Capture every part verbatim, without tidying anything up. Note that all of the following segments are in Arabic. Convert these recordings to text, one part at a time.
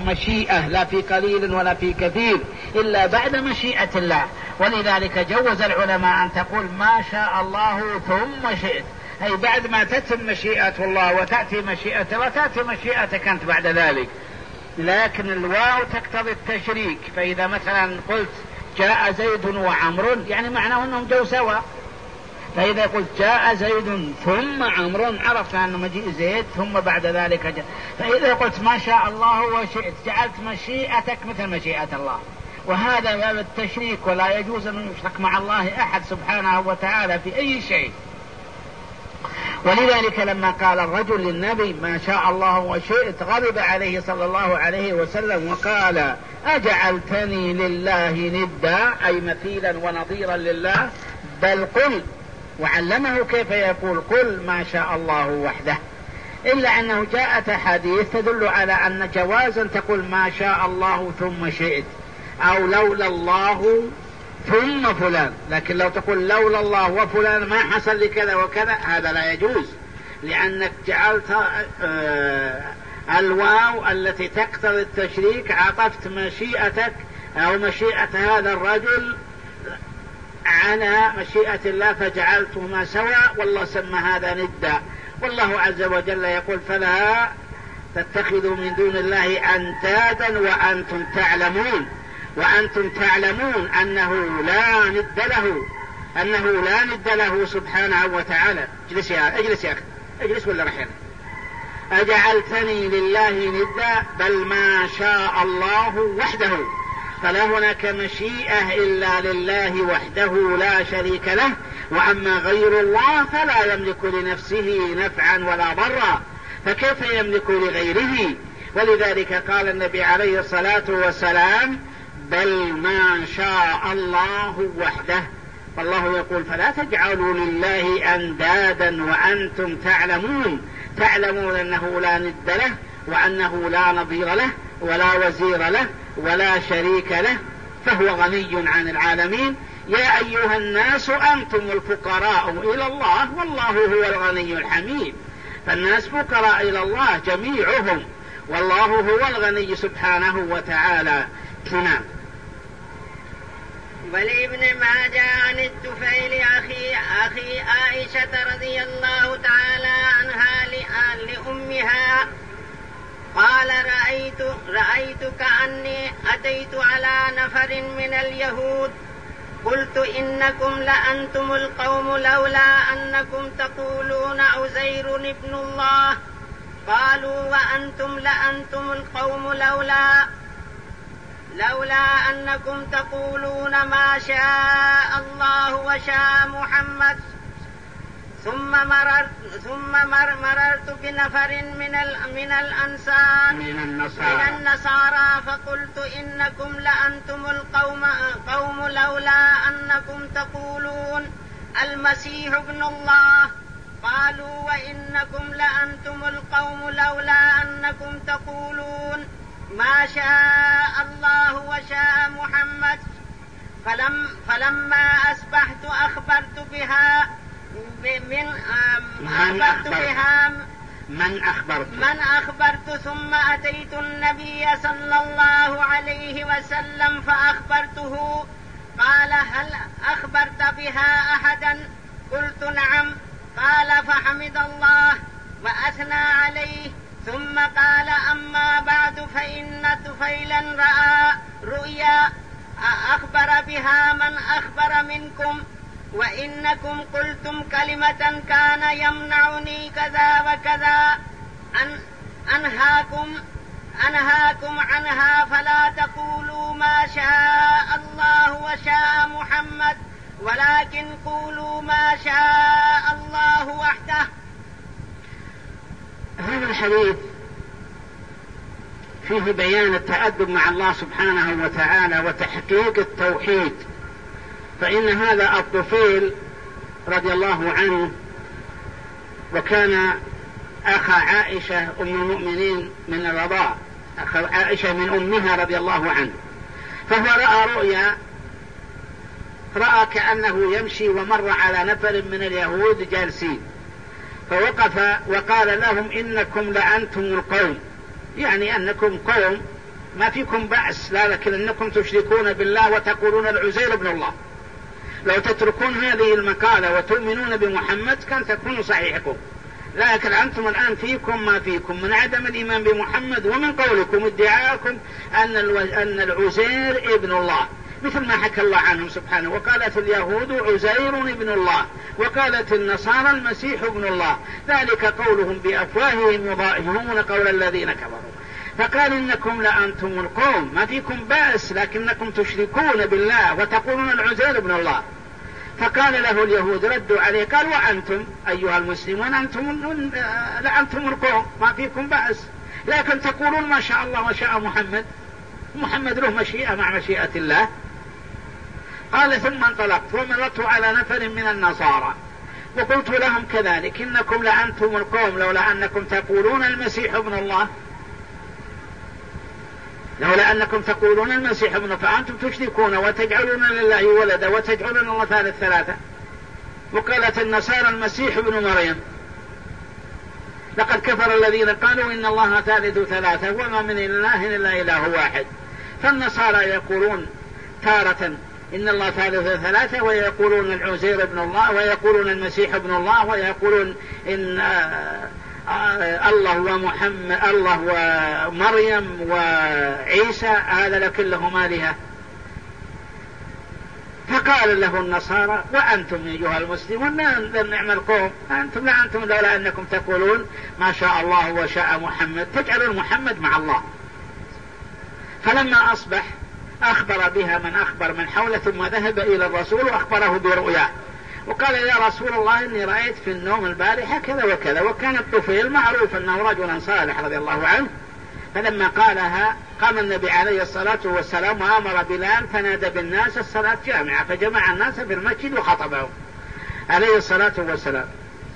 مشيئة لا في قليل ولا في كثير إلا بعد مشيئة الله. ولذلك جوز العلماء أن تقول ما شاء الله ثم شئت، أي بعد ما تتم مشيئة الله وتأتي مشيئته وتأتي مشيئتك أنت بعد ذلك. لكن الواو تقتضي التشريك، فإذا مثلا قلت جاء زيد وعمر يعني معناه أنهم جو سوا، فإذا قلت جاء زيد ثم عمر عرفت أنه مجيء زيد ثم بعد ذلك جاء. فإذا قلت ما شاء الله وشئت جعلت مشيئتك مثل مشيئة الله، وهذا باب التشريك، ولا يجوز أن يشرك مع الله أحد سبحانه وتعالى في أي شيء. ولذلك لما قال الرجل للنبي ما شاء الله وشئت غضب عليه صلى الله عليه وسلم وقال أجعلتني لله ندا، أي مثيلا ونظيرا لله، بل قل، وعلمه كيف يقول قل ما شاء الله وحده. إلا أنه جاءت حديث تدل على أن جوازا تقول ما شاء الله ثم شئت، أو لولا الله ثم فلان، لكن لو تقول لولا الله وفلان ما حصل لكذا وكذا هذا لا يجوز، لأنك جعلت آه الواو التي تقتضي التشريك عطفت مشيئتك أو مشيئة هذا الرجل على مشيئة الله فجعلتهما سواء، والله سمى هذا ندا. والله عز وجل يقول فلا تتخذوا من دون الله أندادا وأنتم تعلمون، وأنتم تعلمون أنه لا ند له، أنه لا ند له سبحانه وتعالى. اجلس يا اجلس يا أخي اجلس ولا رحيل. أجعلتني لله ندا بل ما شاء الله وحده، فلا هناك مشيئة إلا لله وحده لا شريك له، وأما غير الله فلا يملك لنفسه نفعا ولا ضرا، فكيف يملك لغيره؟ ولذلك قال النبي عليه الصلاة والسلام بل ما شاء الله وحده. والله يقول فلا تجعلوا لله أندادا وأنتم تعلمون، تعلمون أنه لا ند له وأنه لا نظير له ولا وزير له ولا شريك له، فهو غني عن العالمين. يا أيها الناس أنتم الفقراء إلى الله والله هو الغني الحميد. فالناس فقراء إلى الله جميعهم، والله هو الغني سبحانه وتعالى. نعم. ولابن ماجه عن الطفيل أخي, أخي عائشة رضي الله تعالى عنها لأمها قال رأيت, رأيت كأني أتيت على نفر من اليهود قلت إنكم لأنتم القوم لولا أنكم تقولون عزير ابن الله، قالوا وأنتم لأنتم القوم لولا لولا أنكم تقولون ما شاء الله وشاء محمد. ثم مررت ثم مر مررت بنفر من من الأنصار من النصارى, من النصارى فقلت إنكم لأنتم القوم قوم لولا أنكم تقولون المسيح ابن الله، قالوا وإنكم لأنتم القوم لولا أنكم تقولون ما شاء الله وشاء محمد. فلم فلما أصبحت أخبرت بها من أخبرت بها من أخبرت من أخبرت ثم أتيت النبي صلى الله عليه وسلم فأخبرته، قال هل أخبرت بها أحدا؟ قلت نعم. قال فحمد الله وأثنى عليه ثم قال أما بعد فإن طفيلا رأى رؤيا أخبر بها من أخبر منكم، وإنكم قلتم كلمة كان يمنعني كذا وكذا أن أنهاكم أنهاكم عنها، فلا تقولوا ما شاء الله وشاء محمد ولكن قولوا ما شاء الله وحده. هذا الحديث فيه بيان التأدب مع الله سبحانه وتعالى وتحقيق التوحيد. فإن هذا الطفيل رضي الله عنه وكان أخ عائشة أم المؤمنين من الرضاع، أخ عائشة من أمها رضي الله عنه، فهو رأى رؤيا، رأى كأنه يمشي ومر على نفر من اليهود جالسين، فوقف وقال لهم إنكم لأنتم القوم، يعني أنكم قوم ما فيكم بأس، لكن أنكم تشركون بالله وتقولون العزير ابن الله. لو تتركون هذه المقالة وتؤمنون بمحمد كان تكون صحيحكم، لكن أنتم الآن فيكم ما فيكم من عدم الإيمان بمحمد، ومن قولكم ادعاءكم أن أن العزير ابن الله، مثل ما حكى الله عنهم سبحانه. وقالت اليهود عزير ابن الله، وقالت النصارى المسيح ابن الله، ذلك قولهم بأفواههم يضاهئون قول الذين كفروا. فقال إنكم لأنتم القوم ما فيكم بأس، لكنكم تشركون بالله وتقولون العزير ابن الله. فقال له اليهود ردوا عليه قال وأنتم أيها المسلمون أنتم لأنتم القوم ما فيكم بأس، لكن تقولون ما شاء الله وشاء محمد، محمد له مشيئة مع مشيئة الله. قال ثم انطلقت ومررت على نفر من النصارى وقلت لهم كذلك إنكم لأنتم القوم لولا أنكم تقولون المسيح ابن الله، لولا أنكم تقولون المسيح ابن، فأنتم تشركون وتجعلون لله ولدا وتجعلون الله ثالث ثلاثة. وقالت النصارى المسيح ابن مريم، لقد كفر الذين قالوا إن الله ثالث ثلاثة وما من إله إلا إله واحد. فالنصارى يقولون تارة إن الله ثالث ثلاثة، ويقولون العزير ابن الله، ويقولون المسيح ابن الله، ويقولون إن الله ومحمد الله ومريم وعيسى هذا كلهم آلهة. فقال له النصارى وأنتم أيها المسلمون لن نعمل قوم، أنتم لا أنتم لولا أنكم تقولون ما شاء الله وشاء محمد تجعلون محمد مع الله. فلما أصبح أخبر بها من أخبر من حوله، ثم ذهب إلى الرسول وأخبره برؤياه وقال يا رسول الله إني رأيت في النوم البارحة كذا وكذا. وكان الطفيل معروف أنه رجلا صالح رضي الله عنه. فلما قالها قام النبي عليه الصلاة والسلام وأمر بلال فنادى بالناس الصلاة جامعة، فجمع الناس في المسجد وخطبهم عليه الصلاة والسلام.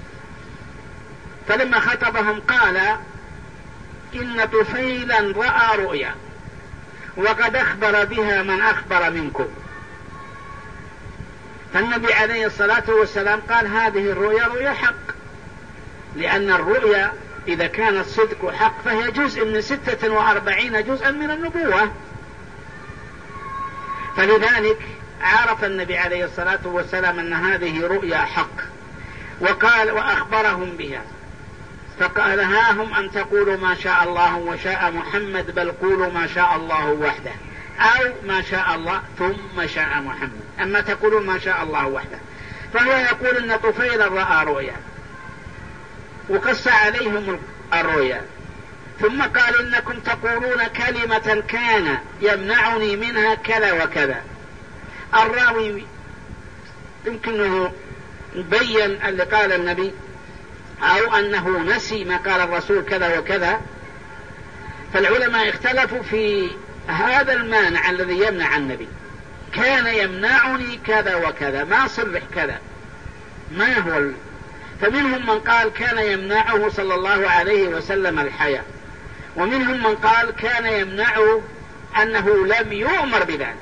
فلما خطبهم قال إن طفيلا رأى رؤيا وقد أخبر بها من أخبر منكم. فالنبي عليه الصلاة والسلام قال هذه الرؤيا رؤيا حق، لأن الرؤيا إذا كانت صدق وحق فهي جزء من ستة وأربعين جزءا من النبوة. فلذلك عرف النبي عليه الصلاة والسلام أن هذه رؤيا حق، وقال وأخبرهم بها. فقال ها هم أن تقولوا ما شاء الله وشاء محمد، بل قولوا ما شاء الله وحده، أو ما شاء الله ثم شاء محمد، أما تقولون ما شاء الله وحده. فهو يقول إن طفيلا رأى رؤيا وقص عليهم الرؤيا، ثم قال إنكم تقولون كلمة كان يمنعني منها كذا وكذا. الراوي يمكنه بين اللي قال النبي أو أنه نسي ما قال الرسول كذا وكذا. فالعلماء اختلفوا في هذا المانع الذي يمنع النبي، كان يمنعني كذا وكذا، ما صرح كذا، ما هو ال... فمنهم من قال كان يمنعه صلى الله عليه وسلم الحياة، ومنهم من قال كان يمنعه أنه لم يؤمر بذلك،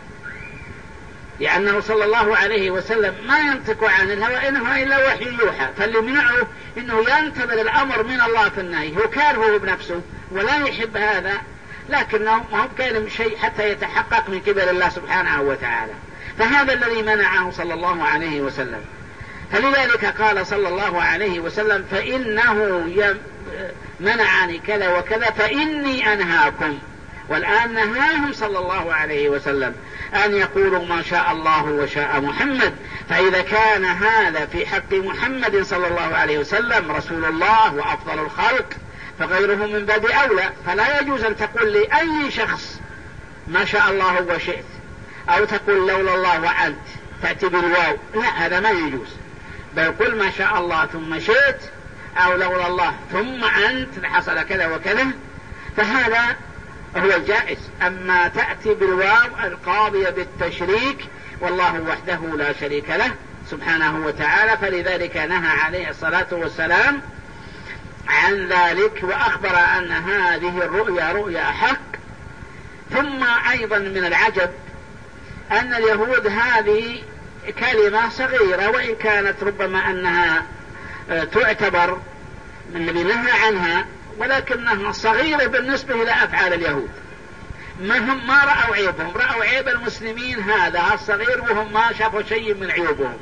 لأنه صلى الله عليه وسلم ما ينطق عن الهوى إن هو إلا وحي يوحى. فاللي منعه إنه ينتظر الأمر من الله في النهي، هو كاره بنفسه ولا يحب هذا، لكنه ما هو كان شيء حتى يتحقق من قبل الله سبحانه وتعالى. فهذا الذي منعه صلى الله عليه وسلم. فلذلك قال صلى الله عليه وسلم فإنه منعني كذا وكذا فإني أنهاكم. والآن نهاهم صلى الله عليه وسلم أن يقولوا ما شاء الله وشاء محمد. فإذا كان هذا في حق محمد صلى الله عليه وسلم رسول الله وأفضل الخلق، فغيره من باب أولى. فلا يجوز أن تقول لأي شخص ما شاء الله وشئت، أو تقول لولا الله وأنت تأتي بالواو، لا، هذا ما يجوز. بل قل ما شاء الله ثم شئت، أو لولا الله ثم أنت لحصل كذا وكذا، فهذا هو الجائز. أما تأتي بالواو القاضية بالتشريك، والله وحده لا شريك له سبحانه وتعالى. فلذلك نهى عليه الصلاة والسلام عن ذلك، وأخبر أن هذه الرؤيا رؤيا حق. ثم أيضا من العجب أن اليهود هذه كلمة صغيرة، وإن كانت ربما أنها تعتبر من الذي نهى عنها، ولكنها صغيرة بالنسبة إلى أفعال اليهود. ما هم ما رأوا عيبهم، رأوا عيب المسلمين هذا الصغير وهم ما شافوا شيء من عيوبهم،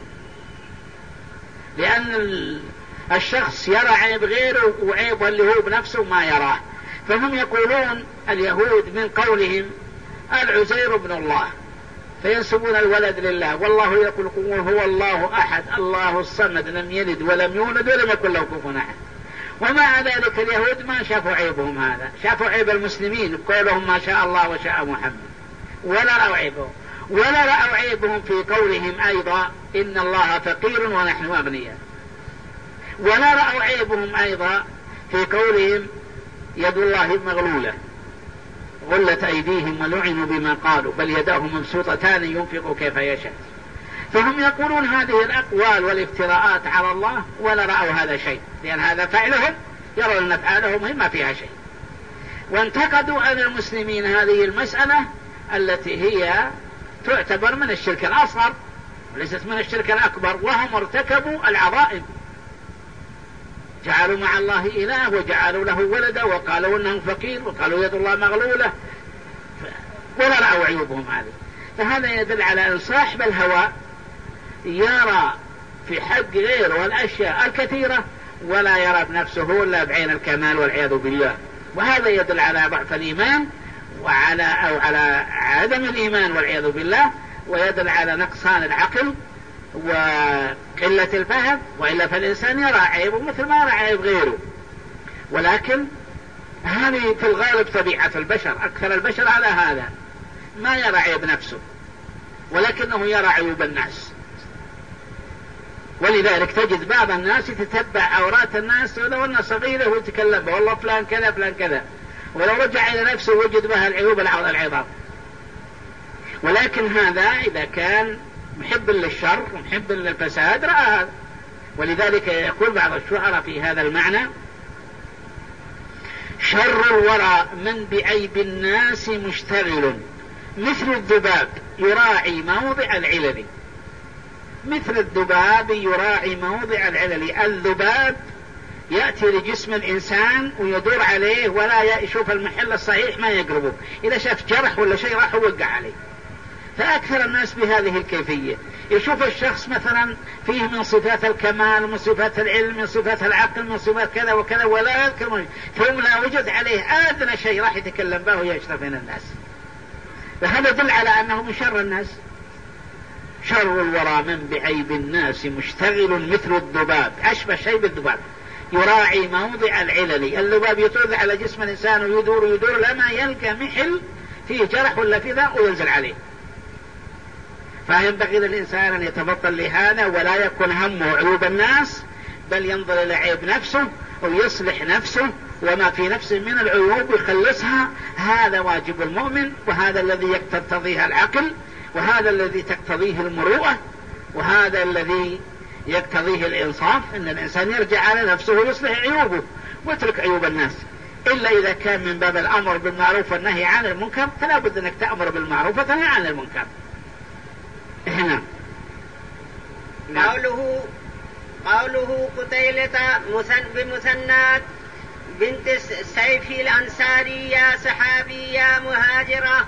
لأن الشخص يرى عيب غيره وعيبه اللي هو بنفسه ما يراه. فهم يقولون اليهود من قولهم العزير ابن الله، فينسبون الولد لله، والله يقول هو الله أحد الله الصمد لم يلد ولم يولد ولم يكن له كفوا أحد. ومع ذلك اليهود ما شافوا عيبهم هذا، شافوا عيب المسلمين قولهم ما شاء الله وشاء محمد، ولا رأوا عيبهم. ولا رأوا عيبهم في قولهم أيضا إن الله فقير ونحن أغنياء. ولا رأوا عيبهم أيضا في قولهم يد الله مغلولة غلت أيديهم ولعنوا بما قالوا بل يداه مبسوطتان ينفق كيف يشاء. فهم يقولون هذه الأقوال والافتراءات على الله ولا رأوا هذا شيء، لأن هذا فعلهم يرون أن أفعالهم ما فيها شيء. وانتقدوا عن المسلمين هذه المسألة التي هي تعتبر من الشرك الأصغر وليست من الشرك الأكبر، وهم ارتكبوا العظائم، جعلوا مع الله إله وجعلوا له ولدا وقالوا إنه فقير وقالوا يد الله مغلولة، ولا رأوا عيوبهم هذه. فهذا يدل على أن صاحب الهوى يرى في حق غيره الأشياء الكثيرة ولا يرى بنفسه إلا بعين الكمال والعياذ بالله. وهذا يدل على ضعف الإيمان وعلى أو على عدم الإيمان والعياذ بالله، ويدل على نقصان العقل وقلة الفهم. وإلا فالإنسان يرى عيبه مثل ما يرى عيب غيره، ولكن هذه في الغالب طبيعة البشر، أكثر البشر على هذا، ما يرى عيب نفسه ولكنه يرى عيوب الناس. ولذلك تجد بعض الناس يتتبع عورات الناس ولو أنه صغيرة ويتكلم به والله فلان كذا فلان كذا، ولو رجع إلى نفسه وجد بها العيوب العظام. ولكن هذا إذا كان محب للشر ومحب للفساد رأى هذا. ولذلك يقول بعض الشعراء في هذا المعنى شر الورى من بعيب الناس مشتغل مثل الذباب يراعي موضع العلل. مثل الذباب يراعي موضع العلل. الذباب يأتي لجسم الإنسان ويدور عليه ولا يشوف المحل الصحيح ما يقربه، إذا شاف جرح ولا شيء راح يوقع عليه. فأكثر الناس بهذه الكيفية، يشوف الشخص مثلا فيه من صفات الكمال ومن صفات العلم من صفات العقل من صفات كذا وكذا ولا يذكر، ثم لا وجد عليه أدنى شيء راح يتكلم به ويشرف من الناس. فهذا يدل على أنه من شر الناس. شر الورى من بعيب الناس مشتغل مثل الذباب، أشبه شيء بالذباب يراعي موضع العلل. الذباب يطوف على جسم الإنسان ويدور ويدور لما يلقى محل فيه جرح ولا في ذا وينزل عليه. فينبغي للإنسان أن يتبطل لهذا ولا يكون همه عيوب الناس، بل ينظر إلى عيب نفسه ويصلح نفسه وما في نفسه من العيوب يخلصها. هذا واجب المؤمن، وهذا الذي يقتضيه العقل، وهذا الذي تقتضيه المروءة، وهذا الذي يقتضيه الإنصاف، أن الإنسان يرجع على نفسه ويصلح عيوبه ويترك عيوب الناس. إلا إذا كان من باب الأمر بالمعروف والنهي عن المنكر فلا بد أنك تأمر بالمعروف وتنهي عن المنكر. هنا قوله قوله قتيلة بمثنات بنت السيف الأنصارية صحابية مهاجرة.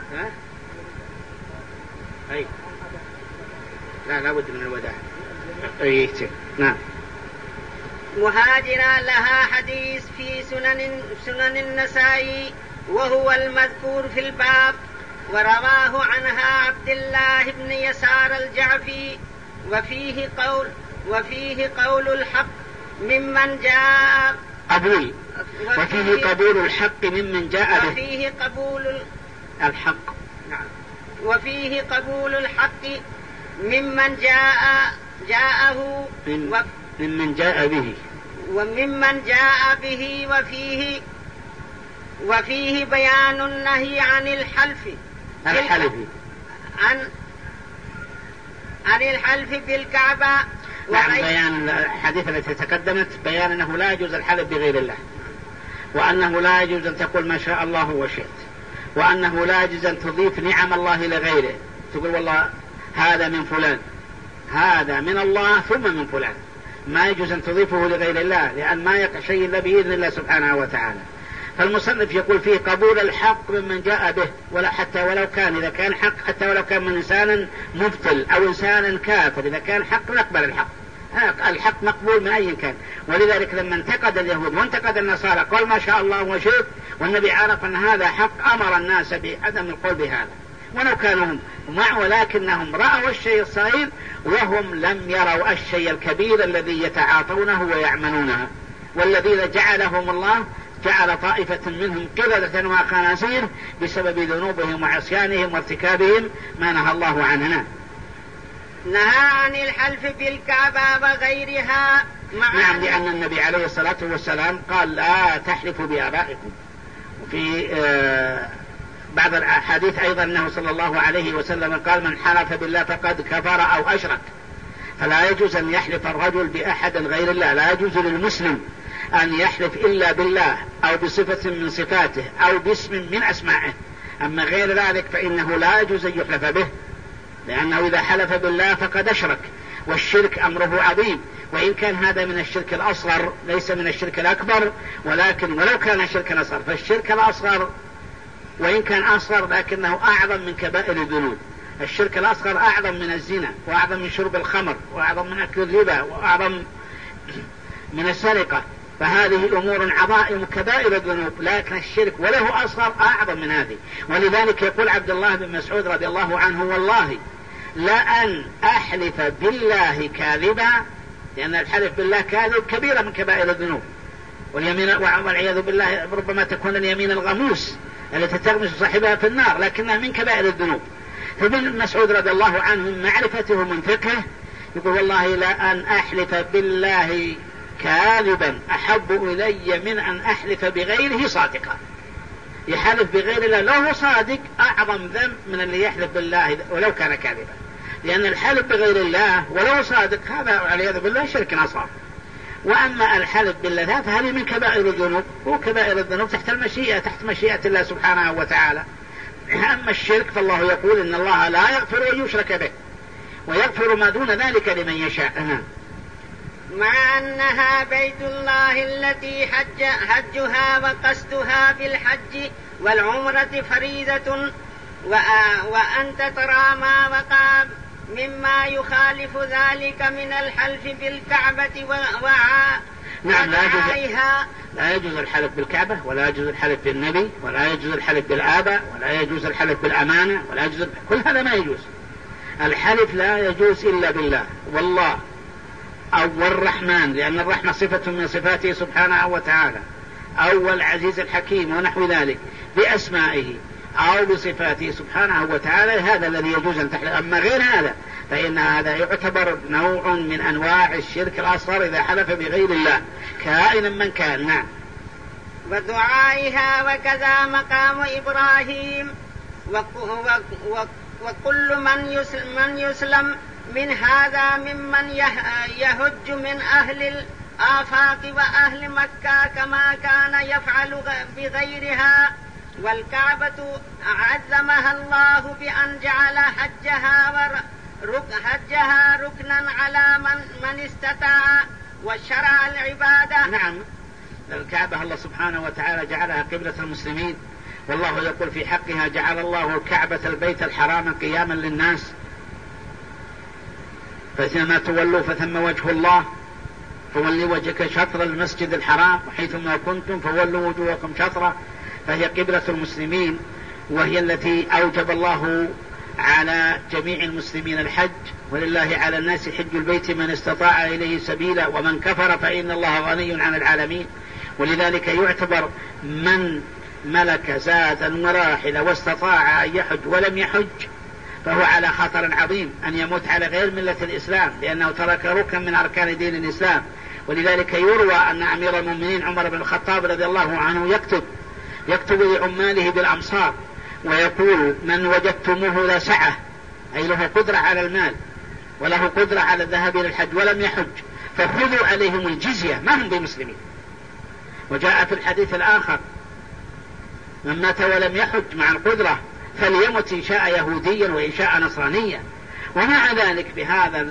أي لا لا بد من الوداع. أي نعم. مهاجرة لها حديث في سنن سنن النسائي وهو المذكور في الباب، ورواه عنها عبد الله بن يسار الجعفي، وفيه قول وفيه قول الحق ممن جاء قبول وفيه قبول الحق ممن جاء به. وفيه قبول الحق نعم. وفيه قبول الحق ممن جاء جاءه من و... ممن جاء به وممن جاء به وفيه وفيه بيان النهي عن الحلف الحلف عن عن الحلف بالكعبة. نعم. بيان الحديث التي تقدمت بيان أنه لا يجوز الحلف بغير الله، وأنه لا يجوز أن تقول ما شاء الله وشئت، وأنه لا يجوز أن تضيف نعم الله لغيره، تقول والله هذا من فلان، هذا من الله ثم من فلان، ما يجوز أن تضيفه لغير الله، لأن ما يقع شيء إلا بإذن الله سبحانه وتعالى. فالمصنف يقول فيه قبول الحق ممن جاء به، ولا حتى ولو كان، إذا كان حق حتى ولو كان من إنسان مبطل أو إنسان كافر، إذا كان حق نقبل الحق، الحق مقبول من أي كان. ولذلك لما انتقد اليهود وانتقد النصارى قال ما شاء الله وشئت، والنبي عرف أن هذا حق أمر الناس بعدم القول بهذا ولو كانوا هم مع، ولكنهم رأوا الشيء الصغير وهم لم يروا الشيء الكبير الذي يتعاطونه ويعملونه، والذين جعلهم الله جعل طائفة منهم قردة وخنازير بسبب ذنوبهم وعصيانهم وارتكابهم ما نهى الله عنه. نهى عن الحلف بالكعبة وغيرها. نعم، لأن النبي عليه الصلاة والسلام قال لا تحلفوا بآبائكم. وفي آه بعض الحديث أيضا أنه صلى الله عليه وسلم قال من حلف بالله فقد كفر أو أشرك. فلا يجوز أن يحلف الرجل بأحد غير الله، لا يجوز للمسلم أن يحلف إلا بالله أو بصفة من صفاته أو باسم من أسمائه، أما غير ذلك فإنه لا يجوز أن يحلف به، لأنه إذا حلف بالله فقد أشرك، والشرك أمره عظيم، وإن كان هذا من الشرك الأصغر ليس من الشرك الأكبر، ولكن ولو كان شركا أصغر فالشرك الأصغر وإن كان أصغر لكنه أعظم من كبائر الذنوب. الشرك الأصغر أعظم من الزنا، وأعظم من شرب الخمر، وأعظم من أكل الربا، وأعظم من السرقة، فهذه أمور عظائم كبائر الذنوب، لكن الشرك وله أصغر أعظم من هذه. ولذلك يقول عبد الله بن مسعود رضي الله عنه والله لأن أحلف بالله كاذبا، لأن الحلف بالله كاذب كبيرة من كبائر الذنوب، واليمين والعياذ بالله ربما تكون اليمين الغموس التي تغمس صاحبها في النار، لكنها من كبائر الذنوب. فابن مسعود رضي الله عنه من معرفته من فقهه يقول والله لأن أحلف بالله كاذبا أحب إلي من أن أحلف بغيره صادقا. يحلف بغير الله له صادق أعظم ذنب من اللي يحلف بالله ولو كان كاذبا، لأن الحلف بغير الله ولو صادق هذا والعياذ بالله شرك أصغر. وأما الحلف بالله فهذه من كبائر الذنوب، وكبائر الذنوب تحت المشيئة تحت مشيئة الله سبحانه وتعالى. أما الشرك فالله يقول إن الله لا يغفر أن يشرك به ويغفر ما دون ذلك لمن يشاء. مع أنها بيت الله التي حج حجها وقصدها بالحج والعمرة فريضة، وأنت ترى ما وقع مما يخالف ذلك من الحلف بالكعبة وعائها. نعم، لا يجوز, لا يجوز الحلف بالكعبة، ولا يجوز الحلف بالنبي، ولا يجوز الحلف بالآباء، ولا يجوز الحلف بالأمانة، ولا يجوز كل هذا ما يجوز. الحلف لا يجوز إلا بالله والله أو الرحمن، لأن الرحمة صفة من صفاته سبحانه وتعالى، أو العزيز الحكيم ونحو ذلك بأسمائه أو بصفاته سبحانه وتعالى، هذا الذي يجوز أن تحلف. أما غير هذا فإن هذا يعتبر نوع من أنواع الشرك الأصغر إذا حلف بغير الله كائنا من كان. نعم. ودعائها وكذا مقام إبراهيم وكل من يسلم, من يسلم من هذا ممن يهج من أهل الآفاق وأهل مكة كما كان يفعل بغيرها. والكعبة عزمها الله بأن جعل حجها حجها ركنا على من, من استطاع وشرع العبادة. نعم، الكعبة الله سبحانه وتعالى جعلها قبلة المسلمين، والله يقول في حقها جعل الله الكعبة البيت الحرام قياما للناس، فإنما تولوا فثم وجه الله، فولي وجهك شطر المسجد الحرام وحيثما كنتم فولوا وجوهكم شطره، فهي قبلة المسلمين، وهي التي أوجب الله على جميع المسلمين الحج، ولله على الناس حج البيت من استطاع إليه سبيلا ومن كفر فإن الله غني عن العالمين. ولذلك يعتبر من ملك زادا وراحلة واستطاع أن يحج ولم يحج فهو على خطر عظيم أن يموت على غير ملة الإسلام، لأنه ترك ركن من أركان دين الإسلام. ولذلك يروى أن أمير المؤمنين عمر بن الخطاب رضي الله عنه يكتب يكتب لعماله بالأمصار ويقول من وجدتموه لا سعة، أي له قدرة على المال وله قدرة على الذهاب إلى الحج ولم يحج فخذوا عليهم الجزية ما هم بمسلمين. وجاء في الحديث الآخر من مات ولم يحج مع القدرة فليمت إن شاء يهوديا وإن شاء نصرانيا. ومع ذلك بهذا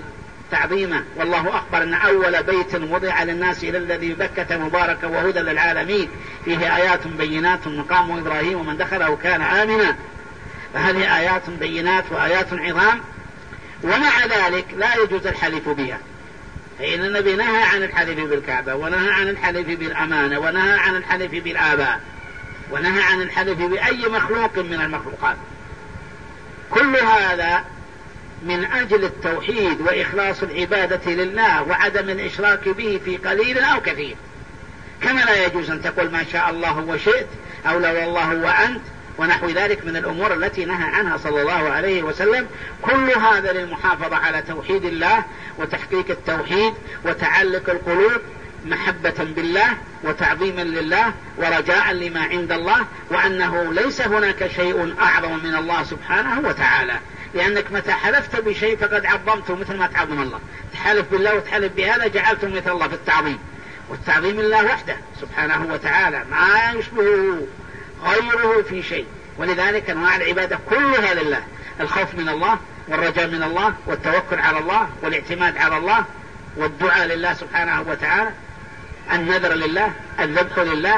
تعظيمه. والله أخبر أن أول بيت وضع للناس إلى الذي بكة مباركا وهدى للعالمين فيه آيات بينات مقام إبراهيم ومن دخله كان آمنا. فهذه آيات بينات وآيات عظام، ومع ذلك لا يجوز الحلف بها، فإن النبي نهى عن الحلف بالكعبة، ونهى عن الحلف بالأمانة، ونهى عن الحلف بالآباء، ونهى عن الحلف بأي مخلوق من المخلوقات. كل هذا من أجل التوحيد وإخلاص العبادة لله وعدم الإشراك به في قليل أو كثير. كما لا يجوز أن تقول ما شاء الله وشئت أو لو الله وأنت ونحو ذلك من الأمور التي نهى عنها صلى الله عليه وسلم. كل هذا للمحافظة على توحيد الله وتحقيق التوحيد وتعلق القلوب محبة بالله وتعظيما لله ورجاء لما عند الله، وأنه ليس هناك شيء أعظم من الله سبحانه وتعالى، لأنك متى حلفت بشيء فقد عظمته مثل ما تعظم الله. تحلف بالله وتحلف بهذا جعلته مثل الله في التعظيم، والتعظيم الله وحده سبحانه وتعالى ما يشبهه غيره في شيء. ولذلك أنواع العبادة كلها لله: الخوف من الله والرجاء من الله والتوكل على الله والاعتماد على الله والدعاء لله سبحانه وتعالى، النذر لله، الذبح لله.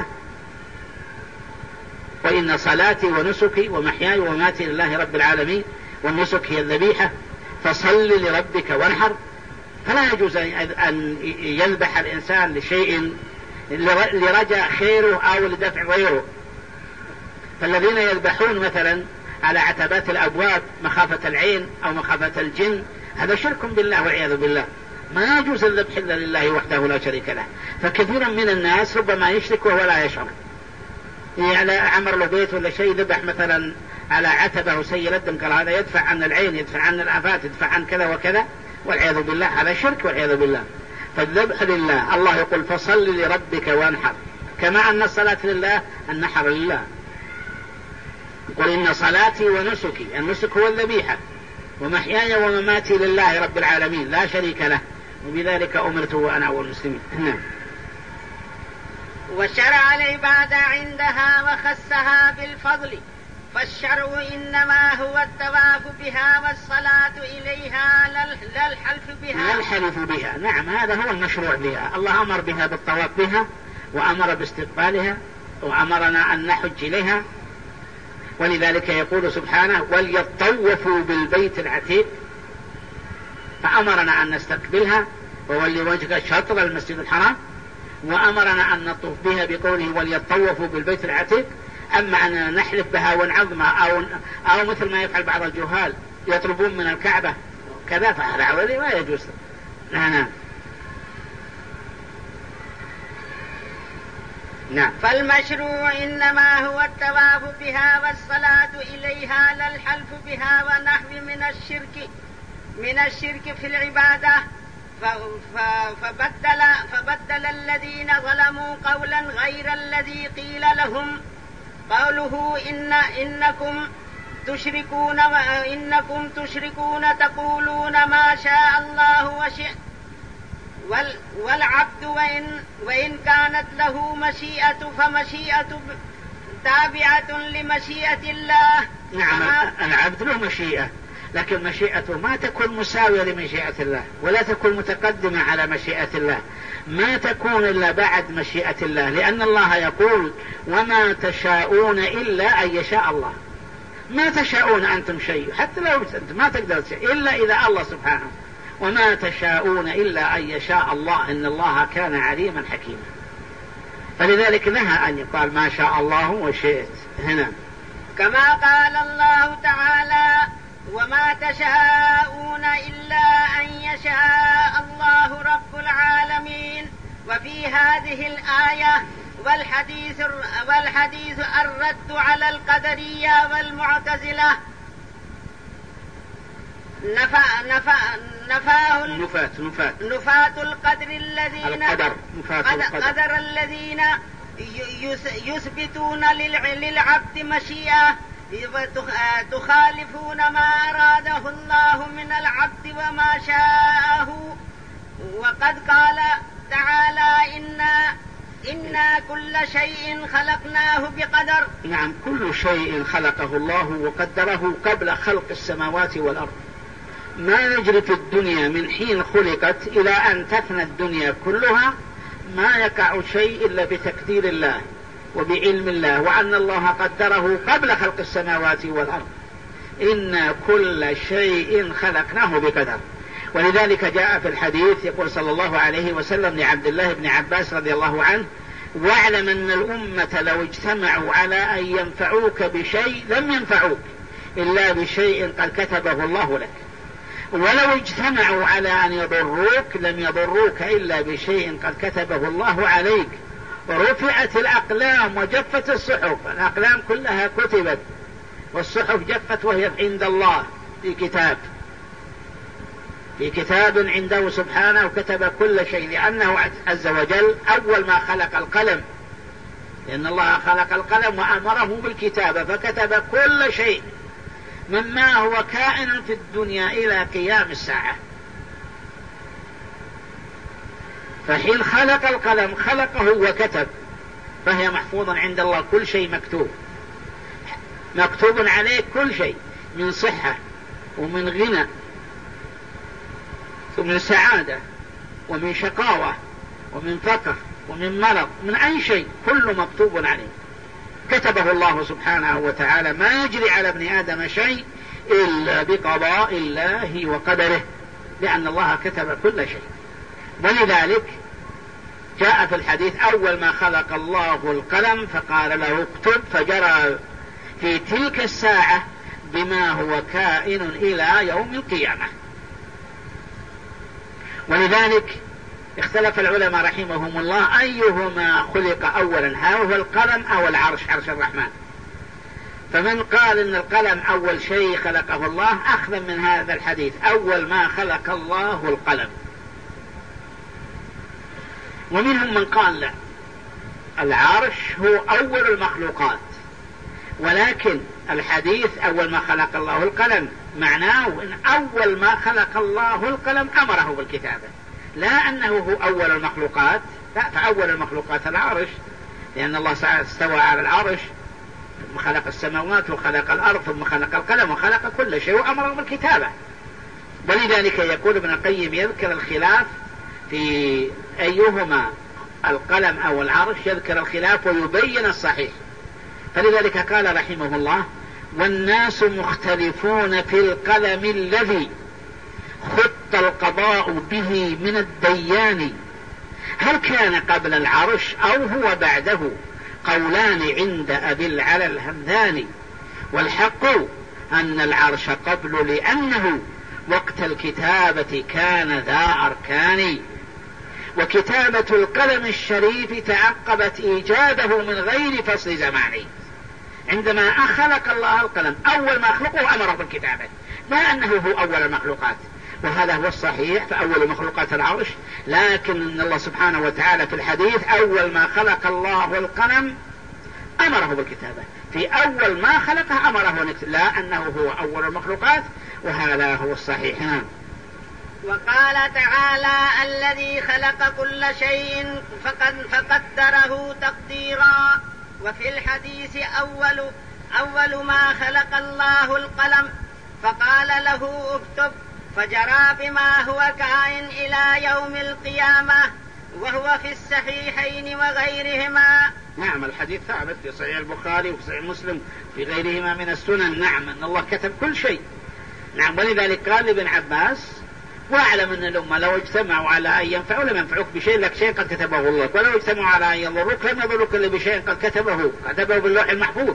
وإن صلاتي ونسكي ومحياي ومماتي لله رب العالمين، والنسك هي الذبيحة، فصل لربك وانحر. فلا يجوز أن يذبح الإنسان لشيء لرجاء خيره أو لدفع غيره. فالذين يذبحون مثلا على عتبات الأبواب مخافة العين أو مخافة الجن هذا شرك بالله والعياذ بالله. ما يجوز الذبح إلا لله وحده لا شريك له. فكثيرا من الناس ربما يشرك وهو لا يشعر، يعني عمر له بيت ولا شيء ذبح مثلا على عتبه وسيل الدم، قال هذا يدفع عن العين، يدفع عن الآفات، يدفع عن كذا وكذا، والعياذ بالله هذا شرك والعياذ بالله. فالذبح لله. الله يقول فصل لربك وانحر، كما أن الصلاة لله النحر لله. قل إن صلاتي ونسكي، النسك هو الذبيحة، ومحياي ومماتي لله رب العالمين لا شريك له، وبذلك أمرت وأنا أول المسلمين. نعم. وشرع العبادة عندها وخصها بالفضل، فالشرع إنما هو الطواف بها والصلاة إليها لا الحلف بها. لا الحلف بها، نعم، هذا هو المشروع بها. الله أمر بها بالطواف بها، وأمر باستقبالها، وأمرنا أن نحج إليها. ولذلك يقول سبحانه وليطوفوا بالبيت العتيق، فأمرنا أن نستقبلها وولي وجهك شطر المسجد الحرام، وأمرنا أن نطوف بها بقوله وليطوفوا بالبيت العتيق. أما أن نحلف بها ونعظمها أو, أو مثل ما يفعل بعض الجهال يطلبون من الكعبة كذا، فهذا عوالي ما يجوز. نعم نعم. فالمشروع إنما هو الطواف بها والصلاة إليها لا الحلف بها ونحو من الشرك من الشرك في العبادة. فبدل, فبدل الذين ظلموا قولا غير الذي قيل لهم، قوله إن إنكم تشركون إنكم تشركون تقولون ما شاء الله وشئت، والعبد وإن, وإن كانت له مشيئة فمشيئة تابعة لمشيئة الله. نعم، العبد له مشيئة، لكن مشيئته ما تكون مساوية لمشيئة الله، ولا تكون متقدمة على مشيئة الله، ما تكون إلا بعد مشيئة الله، لأن الله يقول وما تشاءون إلا أن يشاء الله. ما تشاءون أنتم شيء، حتى لو أنتم ما تقدر شيء إلا إذا الله سبحانه، وما تشاءون إلا أن يشاء الله، إن الله كان عليما حكيما. فلذلك نهى أن يقال ما شاء الله وشئت هنا، كما قال الله تعالى وما تشاءون إلا أن يشاء الله رب العالمين. وفي هذه الآية والحديث, والحديث الرد على القدرية والمعتزلة نفى نفى نفاه نفاة نفاة نفاة القدر الذين القدر قدر الذين يثبتون للعبد مشيئة تخالفون ما أراده الله من العبد وما شاءه. وقد قال تعالى إنا إنا كل شيء خلقناه بقدر. نعم، كل شيء خلقه الله وقدره قبل خلق السماوات والأرض، ما يجري في الدنيا من حين خلقت إلى أن تفنى الدنيا كلها ما يقع شيء إلا بتقدير الله وبعلم الله، وأن الله قدره قبل خلق السماوات والأرض. إن كل شيء خلقناه بقدر. ولذلك جاء في الحديث يقول صلى الله عليه وسلم لعبد الله بن عباس رضي الله عنه: واعلم أن الأمة لو اجتمعوا على أن ينفعوك بشيء لم ينفعوك إلا بشيء قد كتبه الله لك، ولو اجتمعوا على أن يضروك لم يضروك إلا بشيء قد كتبه الله عليك. رفعت الأقلام وجفت الصحف، الأقلام كلها كتبت والصحف جفت وهي عند الله في كتاب في كتاب عنده سبحانه، وكتب كل شيء، لأنه عز وجل أول ما خلق القلم، لأن الله خلق القلم وأمره بالكتابة فكتب كل شيء مما هو كائن في الدنيا إلى قيام الساعة. فحين خلق القلم خلقه وكتب، فهي محفوظا عند الله، كل شيء مكتوب مكتوب عليه كل شيء، من صحة ومن غنى ومن سعادة ومن شقاوة ومن فقر ومن مرض، من أي شيء كله مكتوب عليه، كتبه الله سبحانه وتعالى. ما يجري على ابن آدم شيء إلا بقضاء الله وقدره، لأن الله كتب كل شيء. ولذلك جاء في الحديث: أول ما خلق الله القلم فقال له اكتب، فجرى في تلك الساعة بما هو كائن إلى يوم القيامة. ولذلك اختلف العلماء رحمهم الله أيهما خلق أولا، هل هو القلم أو العرش، عرش الرحمن. فمن قال إن القلم أول شيء خلقه الله أخذا من هذا الحديث: أول ما خلق الله القلم. ومنهم من قال لا، العرش هو أول المخلوقات، ولكن الحديث أول ما خلق الله القلم معناه إن أول ما خلق الله القلم أمره بالكتابة، لا أنه هو أول المخلوقات، لا، فأول المخلوقات العرش، لأن الله استوى على العرش ثم خلق السماوات وخلق الأرض ثم خلق القلم وخلق كل شيء وأمره بالكتابة. ولذلك يقول ابن القيم يذكر الخلاف في أيهما القلم أو العرش، يذكر الخلاف ويبين الصحيح. فلذلك قال رحمه الله: والناس مختلفون في القلم الذي خط القضاء به من الديان، هل كان قبل العرش أو هو بعده؟ قولان عند أبي العلا الهمداني، والحق أن العرش قبل، لأنه وقت الكتابة كان ذا أركان، وكتابة القلم الشريف تعقبت إيجاده من غير فصل زماني. عندما خلق الله القلم أول ما خلقه أمره بالكتابة، لا أنه هو أول المخلوقات، وهذا هو الصحيح، فأول مخلوقات العرش. لكن إن الله سبحانه وتعالى في الحديث أول ما خلق الله القلم أمره بالكتابة، في أول ما خلقه أمره بالكتابة، لا أنه هو أول المخلوقات، وهذا هو الصحيح. وقال تعالى: الذي خلق كل شيء فقدره تقديرا. وفي الحديث أول أول ما خلق الله القلم فقال له اكتب، فجرى بما هو كائن إلى يوم القيامة، وهو في الصحيحين وغيرهما. نعم، الحديث ثابت في صحيح البخاري وفي صحيح مسلم في غيرهما من السنن، نعم، أن الله كتب كل شيء. نعم، ولذلك قال لابن عباس: واعلم أن الأمة لو اجتمعوا على أن ينفعوا لم ينفعوك بشيء لك شيء قد كتبه الله، ولو اجتمعوا على أن يضروك لم يضروك إلا بشيء قد كتبه كتبه باللوح المحفوظ.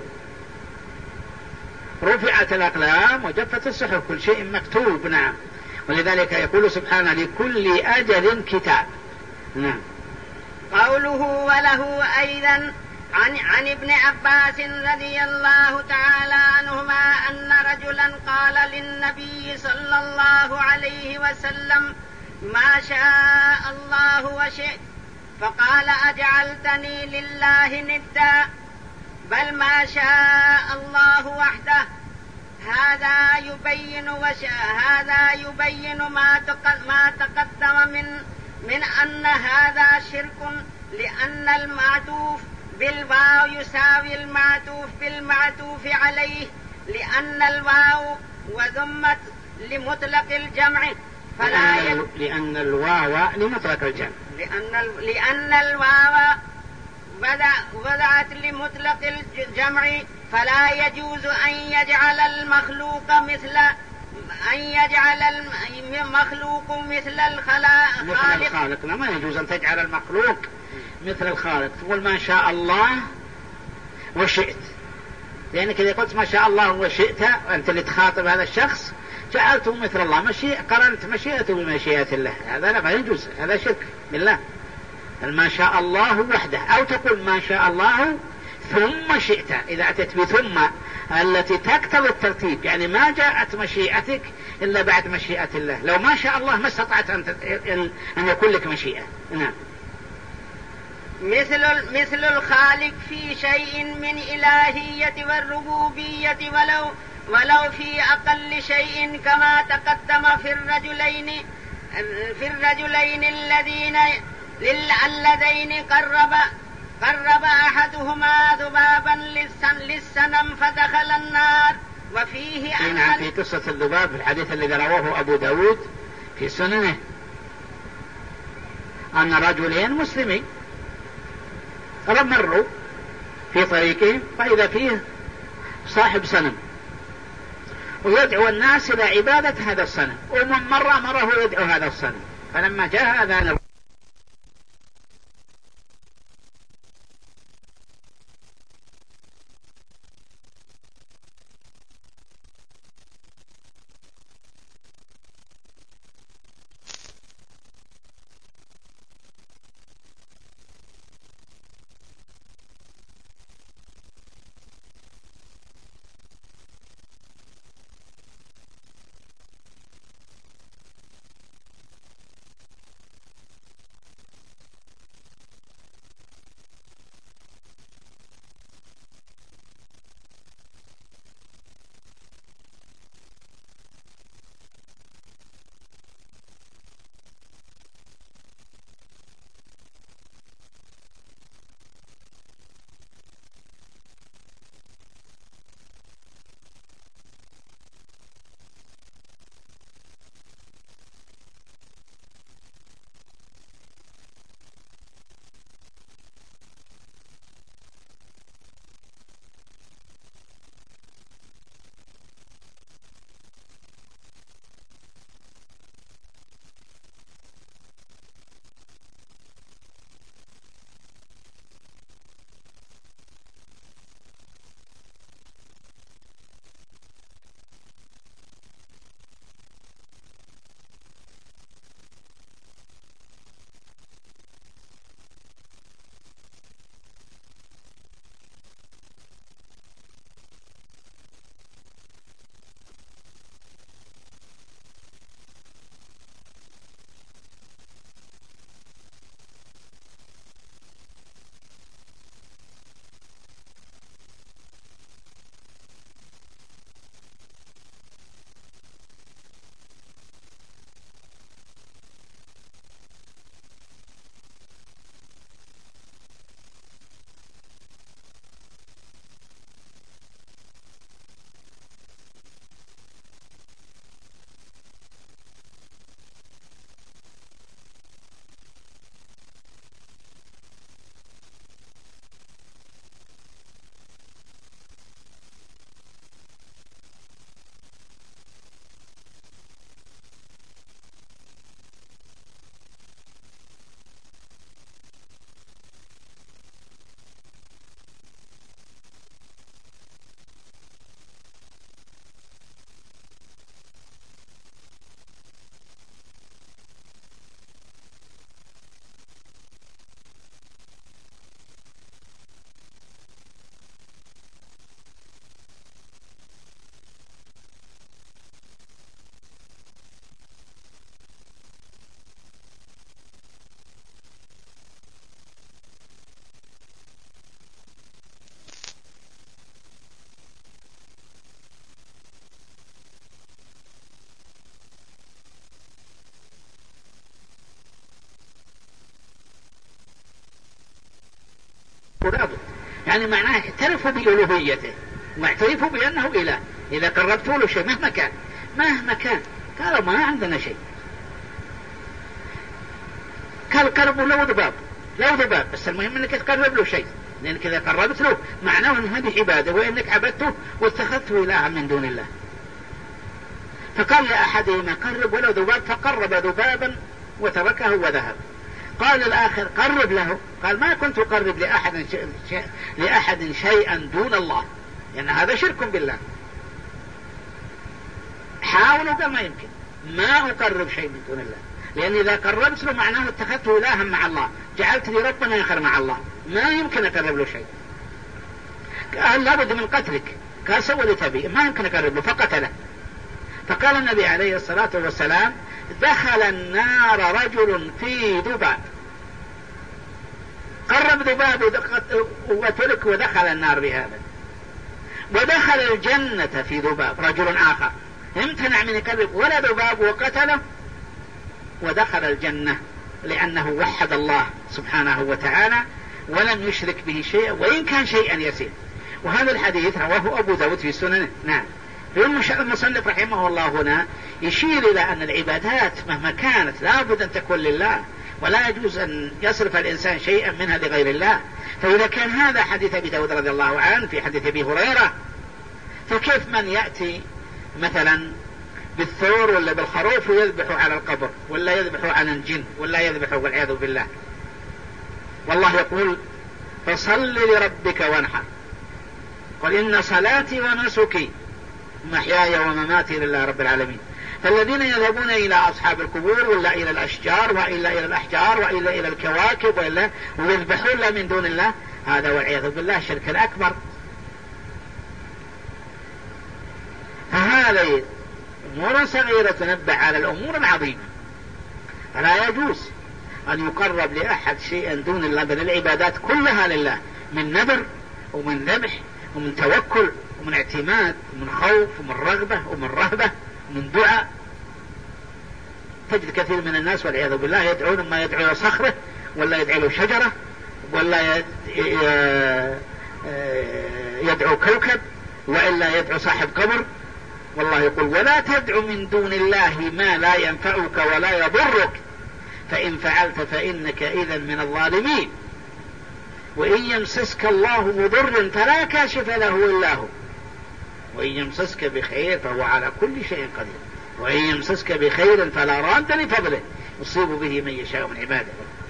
رفعت الأقلام وجفت الصحف، كل شيء مكتوب. نعم، ولذلك يقول سبحانه: لكل أجل كتاب. نعم. قوله: وله أيضا عن, عن ابن عباس رضي الله تعالى عنهما أن رجلا قال للنبي صلى الله عليه وسلم: ما شاء الله وشئت، فقال: أجعلتني لله ندا، بل ما شاء الله وحده. هذا يبين وش... هذا يبين ما ما تقدم من من أن هذا شرك، لأن المعطوف بالواو يساوي المعطوف بالمعطوف عليه، لأن الواو وذمت لمطلق الجمع فلا لأن, لأن الواو لمطلق الجمع لأن, لأن الواو وضعت لمطلق الجمع فلا يجوز أن يجعل المخلوق مثل أن يجعل المخلوق مثل الخالق. مثل الخالق لا، ما يجوز أن تجعل المخلوق مثل الخالق. تقول ما شاء الله وشئت، لأنك إذا قلت ما شاء الله وشئت أنت اللي تخاطب هذا الشخص جعلته مثل الله، مشي قرنت مشيئته بمشيئة الله، هذا لا يجوز، هذا شرك بالله. ما شاء الله وحده، أو تقول ما شاء الله ثم شئت، إذا أتت بثم التي تقتضي الترتيب، يعني ما جاءت مشيئتك إلا بعد مشيئة الله. لو ما شاء الله ما استطعت أن يكون لك مشيئة. نعم. مثل مثل الخالق في شيء من إلهية والربوبية ولو ولو في أقل شيء، كما تقدم في الرجلين في الرجلين الذين اللذين قرب قرب أحدهما ذبابا للسنم فدخل النار. وفيه أن في قصة الذباب في الحديث الذي رواه أبو داود في سننه أن رجلين مسلمين مروا في طريقهم فإذا فيه صاحب صنم ويدعو الناس إلى عبادة هذا الصنم، ومن مر مره يدعو هذا الصنم، فلما جاء أذان ورابط، يعني معناه اعترفوا بألوهيته واعترفوا بأنه إله. إذا قربتوا له شيء مهما كان، مهما كان. قالوا ما عندنا شيء. قال قربوا له ذباب، له ذباب، بس المهم انك تقرب له شيء، لانك اذا قربت له معناه ان هذه عباده وانك عبدته واتخذته الها من دون الله. فقال لأحدهما قرب ولو ذباب، فقرب ذبابا وتركه وذهب. قال الآخر قرب له، قال ما كنت أقرب لأحد, شيء لأحد شيئا دون الله، لأن يعني هذا شرك بالله. حاولوا قال ما يمكن، ما أقرب شيء من دون الله، لأن إذا قربت له معناه اتخذته إلها مع الله، جعلت لي ربنا آخر مع الله، ما يمكن أقرب له شيء. قال لابد من قتلك، قال سوى لي تبي، ما يمكن أقرب له، فقتله. فقال النبي عليه الصلاة والسلام دخل النار رجل في ذباب، قرب ذباب وترك ودخل النار بهذا. ودخل الجنة في ذباب رجل آخر امتنع من يقرب ولا ذباب وقتله ودخل الجنة، لأنه وحد الله سبحانه وتعالى ولم يشرك به شيئا وإن كان شيئا يسير. وهذا الحديث رواه أبو داود في سننه. نعم. المصنف رحمه الله هنا يشير إلى أن العبادات مهما كانت لا بد أن تكون لله، ولا يجوز أن يصرف الإنسان شيئا منها لغير الله. فإذا كان هذا حديث أبي داود رضي الله عنه في حديث أبي هريرة، فكيف من يأتي مثلا بالثور ولا بالخروف ويذبح على القبر ولا يذبح على الجن ولا يذبح والعياذ بالله؟ والله يقول فصل لربك وانحر، قل إن صلاتي ونسكي محياي ومماتي لله رب العالمين. فالذين يذهبون إلى أصحاب القبور ولا إلى الأشجار وإلا إلى الأحجار وإلا إلى الكواكب وإلا ويذبحون لا من دون الله، هذا والعياذ بالله شرك الأكبر. فهذه أمور صغيرة تنبه على الأمور العظيمة. فلا يجوز أن يقرب لأحد شيئا دون الله، بل العبادات كلها لله، من نذر ومن ذبح ومن توكل ومن اعتماد ومن خوف ومن رغبة ومن رهبة ومن دعاء. تجد كثير من الناس والعياذ بالله يدعون ما يدعو صخرة ولا يدعو شجرة ولا يدعو كوكب وإلا يدعو صاحب قبر. والله يقول ولا تدعو من دون الله ما لا ينفعك ولا يضرك، فإن فعلت فإنك إذا من الظالمين. وإن يمسسك الله بضر فلا كاشف له إلا هو، وإن يمسسك بخير فهو على كل شيء قدير، وإن يمسسك بخير فلا راد لفضله يصيب به من يشاء من عباده.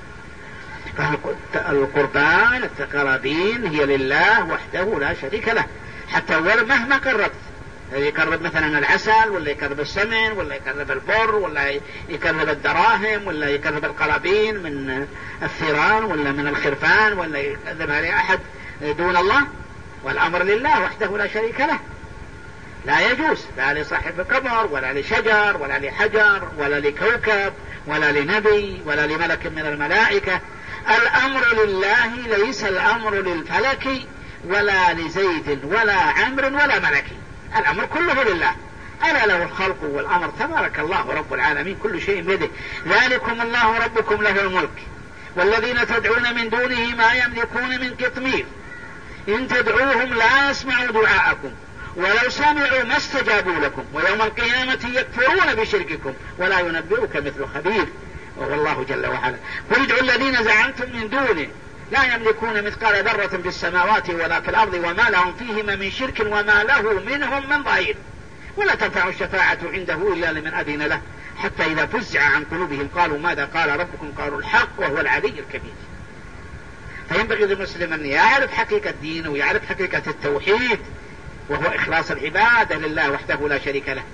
فالقربان التقربين هي لله وحده لا شريك له، حتى ولو مهما قربت، يقرب مثلا العسل ولا يقرب السمن ولا يقرب البر ولا يقرب الدراهم ولا يقرب القرابين من الثيران ولا من الخرفان ولا يقربها لأحد دون الله، والأمر لله وحده لا شريك له. لا يجوز لا لصاحب قبر ولا لشجر ولا لحجر ولا لكوكب ولا لنبي ولا لملك من الملائكة. الأمر لله، ليس الأمر للفلك ولا لزيد ولا عمر ولا ملك، الأمر كله لله. ألا له الخلق والأمر، تبارك الله رب العالمين، كل شيء بيده. ذلكم الله ربكم له الملك والذين تدعون من دونه ما يملكون من قطمير إن تدعوهم لا يسمعوا دعاءكم ولو سمعوا ما استجابوا لكم ويوم القيامة يكفرون بشرككم ولا ينبئك مثل خبير، وهو الله جل وعلا. قل ادعوا الذين زعمتم من دونه لا يملكون مثقال ذرة في السماوات ولا في الأرض وما لهم فيهما من شرك وما له منهم من ظهير ولا تنفع الشفاعة عنده إلا لمن أذن له حتى إذا فزع عن قلوبهم قالوا ماذا قال ربكم قالوا الحق وهو العلي الكبير. فينبغي للمسلم أن يعرف حقيقة الدين ويعرف حقيقة التوحيد، وهو إخلاص العبادة لله وحده لا شريك له.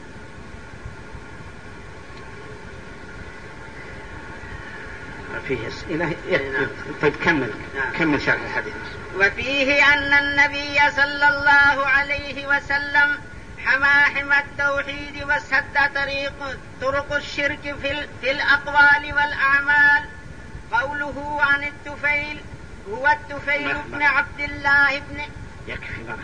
فيه أسئلة؟ طيب كمل كمل شرح الحديث. وفيه أن النبي صلى الله عليه وسلم حمى حمى التوحيد وسد طريق طرق الشرك في, في الأقوال والأعمال. قوله عن التفيل هو التفيل بن عبد الله بن يكفي بركة.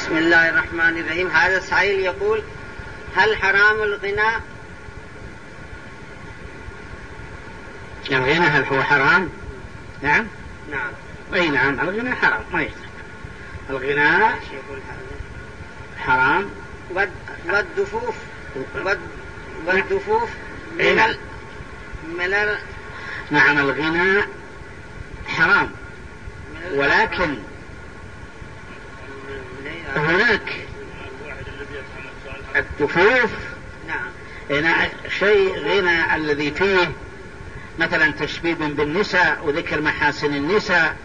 بسم الله الرحمن الرحيم. هذا السائل يقول: هل حرام الغناء؟ الغناء هل هو حرام؟ نعم نعم اي نعم، الغناء حرام، ما يختلف. الغناء حرام. والدفوف والدفوف من ال... من ال... نعم الغناء حرام، ولكن هناك الدفوف هنا شيء غنى الذي فيه مثلا تشبيب بالنساء وذكر محاسن النساء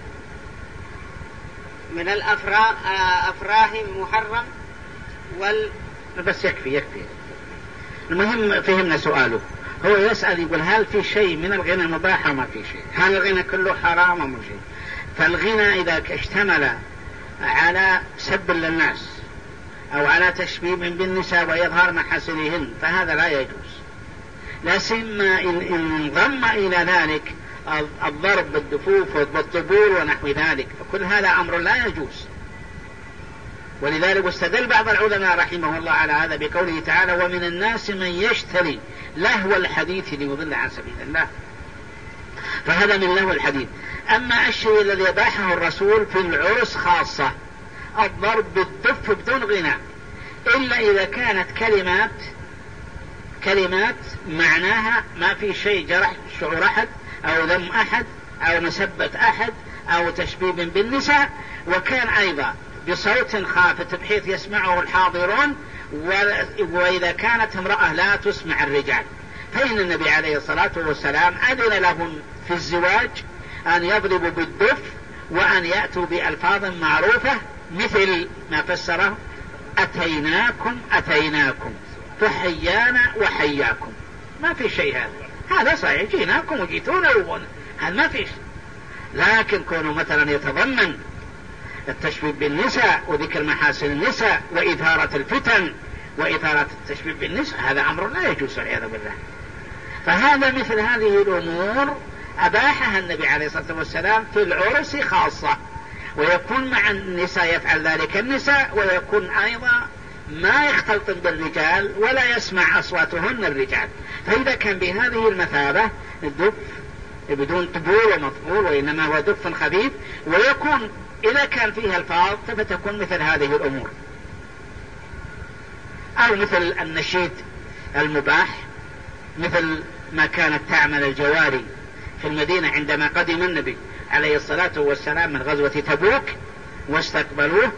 من الأفراح أفراح محرم وال بس يكفي يكفي. المهم فهمنا سؤاله، هو يسأل يقول هل في شيء من الغنى مباح وما في شيء؟ هل الغنى كله حرام وما شيء؟ فالغنى إذا اشتمل على سب للناس أو على تشبيب بالنساء ويظهر محاسنهن فهذا لا يجوز، لا سيما إن انضم إلى ذلك الضرب بالدفوف والطبول ونحو ذلك، فكل هذا أمر لا يجوز. ولذلك استدل بعض العلماء رحمه الله على هذا بقوله تعالى: ومن الناس من يشتري لهو الحديث ليضل عن سبيل الله، فهذا من لهو الحديث. أما الشيء الذي يباحه الرسول في العرس خاصة الضرب بالدف بدون غناء، إلا إذا كانت كلمات كلمات معناها ما في شيء جرح شعور أحد أو ذم أحد أو مسبة أحد أو تشبيب بالنساء، وكان أيضا بصوت خافت بحيث يسمعه الحاضرون، وإذا كانت امرأة لا تسمع الرجال، فإن النبي عليه الصلاة والسلام أذن لهم في الزواج أن يضربوا بالدف وأن يأتوا بألفاظ معروفة مثل ما فسره: أتيناكم أتيناكم فحيانا وحياكم. ما في شيء هذا، هذا صحيح جيناكم وجيتونا وبونا، هذا ما فيش. لكن كونه مثلا يتضمن التشبيب بالنساء وذكر محاسن النساء وإثارة الفتن وإثارة التشبيب بالنساء، هذا أمر لا يجوز والعياذ بالله. فهذا مثل هذه الأمور أباحها النبي عليه الصلاة والسلام في العرس خاصة، ويكون مع النساء يفعل ذلك النساء، ويكون أيضا ما يختلط بالرجال ولا يسمع أصواتهن الرجال. فإذا كان بهذه المثابة الدف بدون طبول ومطبول وإنما هو دف خفيف، ويكون إذا كان فيها الفاظ فتكون مثل هذه الأمور، أو مثل النشيد المباح، مثل ما كانت تعمل الجواري في المدينة عندما قدم النبي عليه الصلاة والسلام من غزوة تبوك واستقبلوه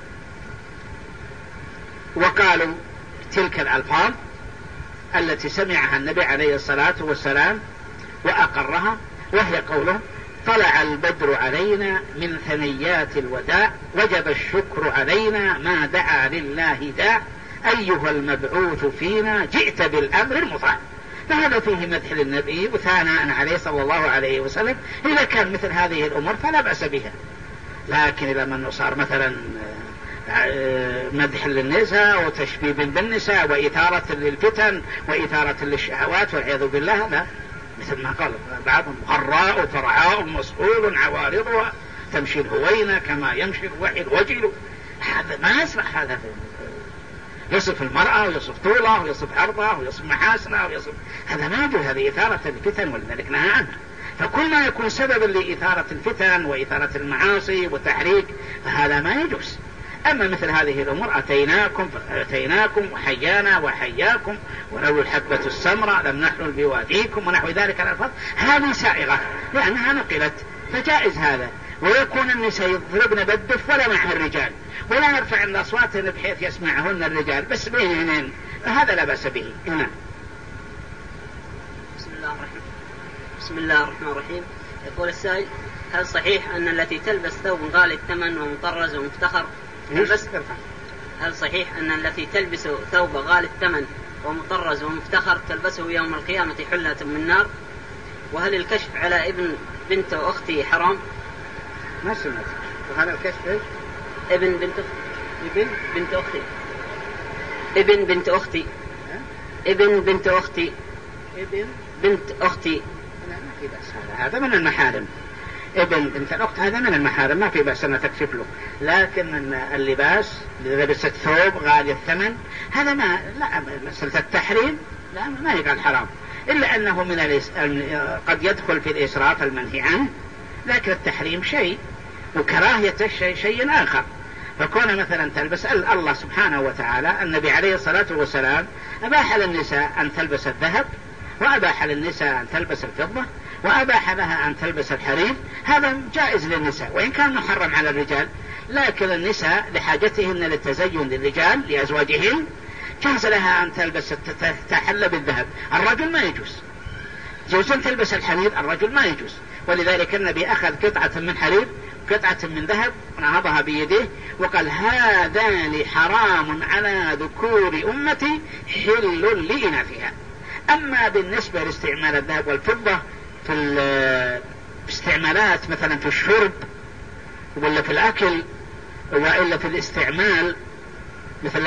وقالوا تلك الألفاظ التي سمعها النبي عليه الصلاة والسلام وأقرها، وهي قوله: طلع البدر علينا من ثنيات الوداع وجب الشكر علينا ما دعا لله داع أيها المبعوث فينا جئت بالأمر المطاع. فهذا فيه مدح للنبي وثناء عليه صلى الله عليه وسلم. إذا كان مثل هذه الأمور فلا بأس بها، لكن إذا من صار مثلا مدح للنساء وتشبيب بالنساء وإثارة للفتن وإثارة للشهوات والعياذ بالله، لا، مثل ما قال بعضهم: غراء فرعاء مسؤول عوارضها تمشي الهوينة كما يمشي الوحي الوجل. هذا ما يصلح، هذا يصف المرأة ويصف طولها ويصف عرضها ويصف محاسنها ويصف، هذا ما يجوز، هذه إثارة الفتن ولذلك نهى عنها. فكل ما يكون سببا لإثارة الفتن وإثارة المعاصي والتحريك فهذا ما يجوز. أما مثل هذه الأمور: أتيناكم أتيناكم وحيانا وحياكم ولو الحبة السمراء لم نحلل بواديكم ونحو ذلك الألفاظ، هذه سائغة لأنها نقلت، فجائز هذا. ويكون النساء يضربن بالدف ولا مع الرجال، ولا نرفع الأصوات بحيث يسمعهن الرجال، بس بينهن، فهذا لا بأس به. نعم. بسم الله الرحمن بسم الله الرحمن الرحيم. يقول السائل: هل صحيح أن التي تلبس ثوب غالي الثمن ومطرز ومفتخر تلبس هل صحيح أن التي تلبس ثوب غالي الثمن ومطرز ومفتخر تلبسه يوم القيامة حلة من نار؟ وهل الكشف على ابن بنت أختي حرام؟ ما سمعت. وهذا الكشف ابن بنت ابن بنت أختي ابن بنت أختي ابن بنت أختي ابن بنت أختي لا، ما في بأس. هذا من المحارم. ابن بنت الأخت هذا من المحارم ما في بأس أن تكشف له، لكن اللباس لبست ثوب غالي الثمن هذا ما لا، مسألة التحريم لا ما يقال حرام، إلا أنه من الإس... قد يدخل في الإسراف المنهي عنه، لكن التحريم شيء وكراهية الشيء شيء آخر. فكون مثلا تلبس الله سبحانه وتعالى، النبي عليه الصلاة والسلام أباح للنساء أن تلبس الذهب، وأباح للنساء أن تلبس الفضة، وأباح لها أن تلبس الحرير، هذا جائز للنساء وإن كان محرم على الرجال، لكن النساء لحاجتهن للتزين للرجال لأزواجهن جاز لها أن تلبس تحلى بالذهب. الرجل ما يجوز، يجوز أن تلبس الحرير، الرجل ما يجوز. ولذلك النبي أخذ قطعة من حرير قطعة من ذهب ونهضها بيده وقال هذان حرام على ذكور أمتي حل لإناثها. أما بالنسبة لاستعمال الذهب والفضة في الاستعمالات مثلا في الشرب ولا في الأكل وإلا في الاستعمال مثل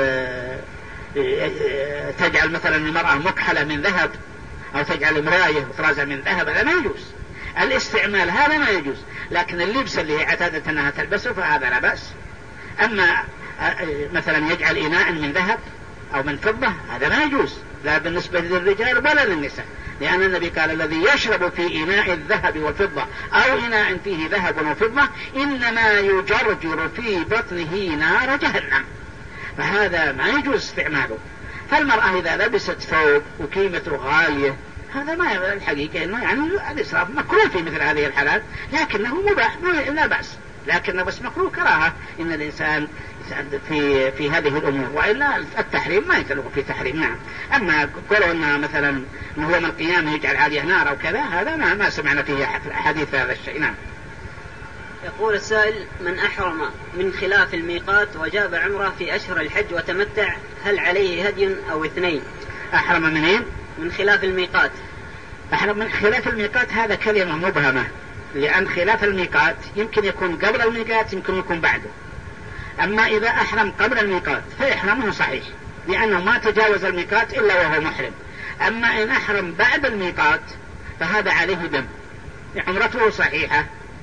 تجعل مثلا المرأة مكحلة من ذهب أو تجعل مراية وطرازة من ذهب، هذا ما يجوز. الاستعمال هذا ما يجوز، لكن اللبس اللي هي اعتادت أنها تلبسه فهذا لا بأس. أما مثلا يجعل إناء من ذهب أو من فضة هذا ما يجوز، لا بالنسبة للرجال ولا للنساء، لأن النبي قال الذي يشرب في إناء الذهب والفضة أو إناء فيه ذهب وفضة إنما يجرجر في بطنه نار جهنم، فهذا ما يجوز استعماله. فالمرأة إذا لبست ثوب وقيمته غالية هذا ما الحقيقة إنه يعني الإسراف مكروه في مثل هذه الحالات، لكنه مباح لا بأس، لكنه بس مكروه كراهة إن الإنسان في في هذه الأمور، وإلا التحريم ما يتلقى في تحريم. نعم. أما قولوا أن مثلا إن هو من القيامة يجعل عليه نار أو كذا هذا ما ما سمعنا فيه حديث هذا الشيء. نعم. يقول السائل من أحرم من خلاف الميقات وجاب عمره في أشهر الحج وتمتع هل عليه هدي أو اثنين؟ أحرم منين؟ من خلاف الميقات. أحرم من خلاف الميقات هذا كلمة مبهمة، لأن خلاف الميقات يمكن يكون قبل الميقات يمكن يكون بعده. أما إذا أحرم قبل الميقات فإحرامه صحيح لأنه ما تجاوز الميقات إلا وهو محرم. أما إن أحرم بعد الميقات فهذا عليه دم، عمرته صحيحة،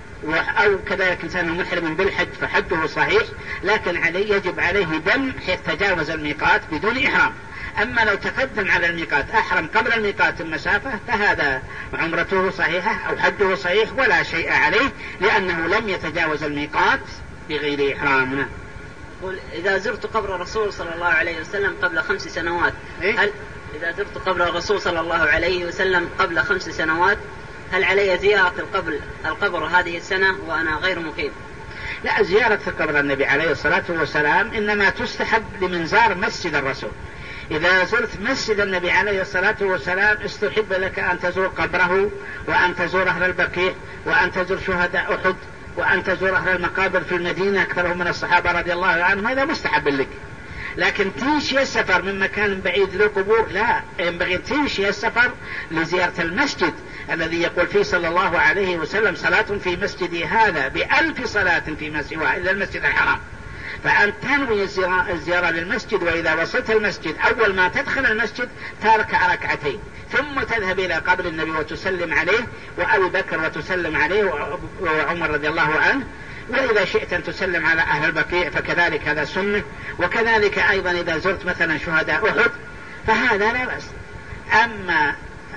أو كذلك إنسان محرم بالحج فحجه صحيح، لكن عليه يجب عليه دم حيث تجاوز الميقات بدون إحرام. أما لو تقدم على الميقات أحرم قبل الميقات المسافة فهذا عمرته صحيحة أو حجه صحيح ولا شيء عليه لأنه لم يتجاوز الميقات بغير إحرام. يقول إذا زرت قبر الرسول صلى الله عليه وسلم قبل خمس سنوات إيه؟ هل إذا زرت قبر الرسول صلى الله عليه وسلم قبل خمس سنوات هل علي زيارة القبر القبر هذه السنة وأنا غير مقيم؟ لا، زيارة قبر النبي عليه الصلاة والسلام إنما تستحب لمن زار مسجد الرسول. إذا زرت مسجد النبي عليه الصلاة والسلام استحب لك أن تزور قبره وأن تزور أهل البقيع وأن تزور شهداء أحد وأن تزور أهل المقابر في المدينة أكثرهم من الصحابة رضي الله عنهم، هذا مستحب لك. لكن تمشي السفر من مكان بعيد للقبور لا، ينبغي تمشي السفر لزيارة المسجد الذي يقول فيه صلى الله عليه وسلم صلاة في مسجدي هذا بألف صلاة فيما سواه إلا المسجد الحرام. فأن تنوي الزيارة للمسجد، وإذا وصلت المسجد أول ما تدخل المسجد تركع ركعتين ثم تذهب إلى قبر النبي وتسلم عليه وأبي بكر وتسلم عليه وعمر رضي الله عنه، وإذا شئت أن تسلم على أهل البقيع فكذلك هذا سنة. وكذلك أيضا إذا زرت مثلا شهداء أحد فهذا لا بأس. أما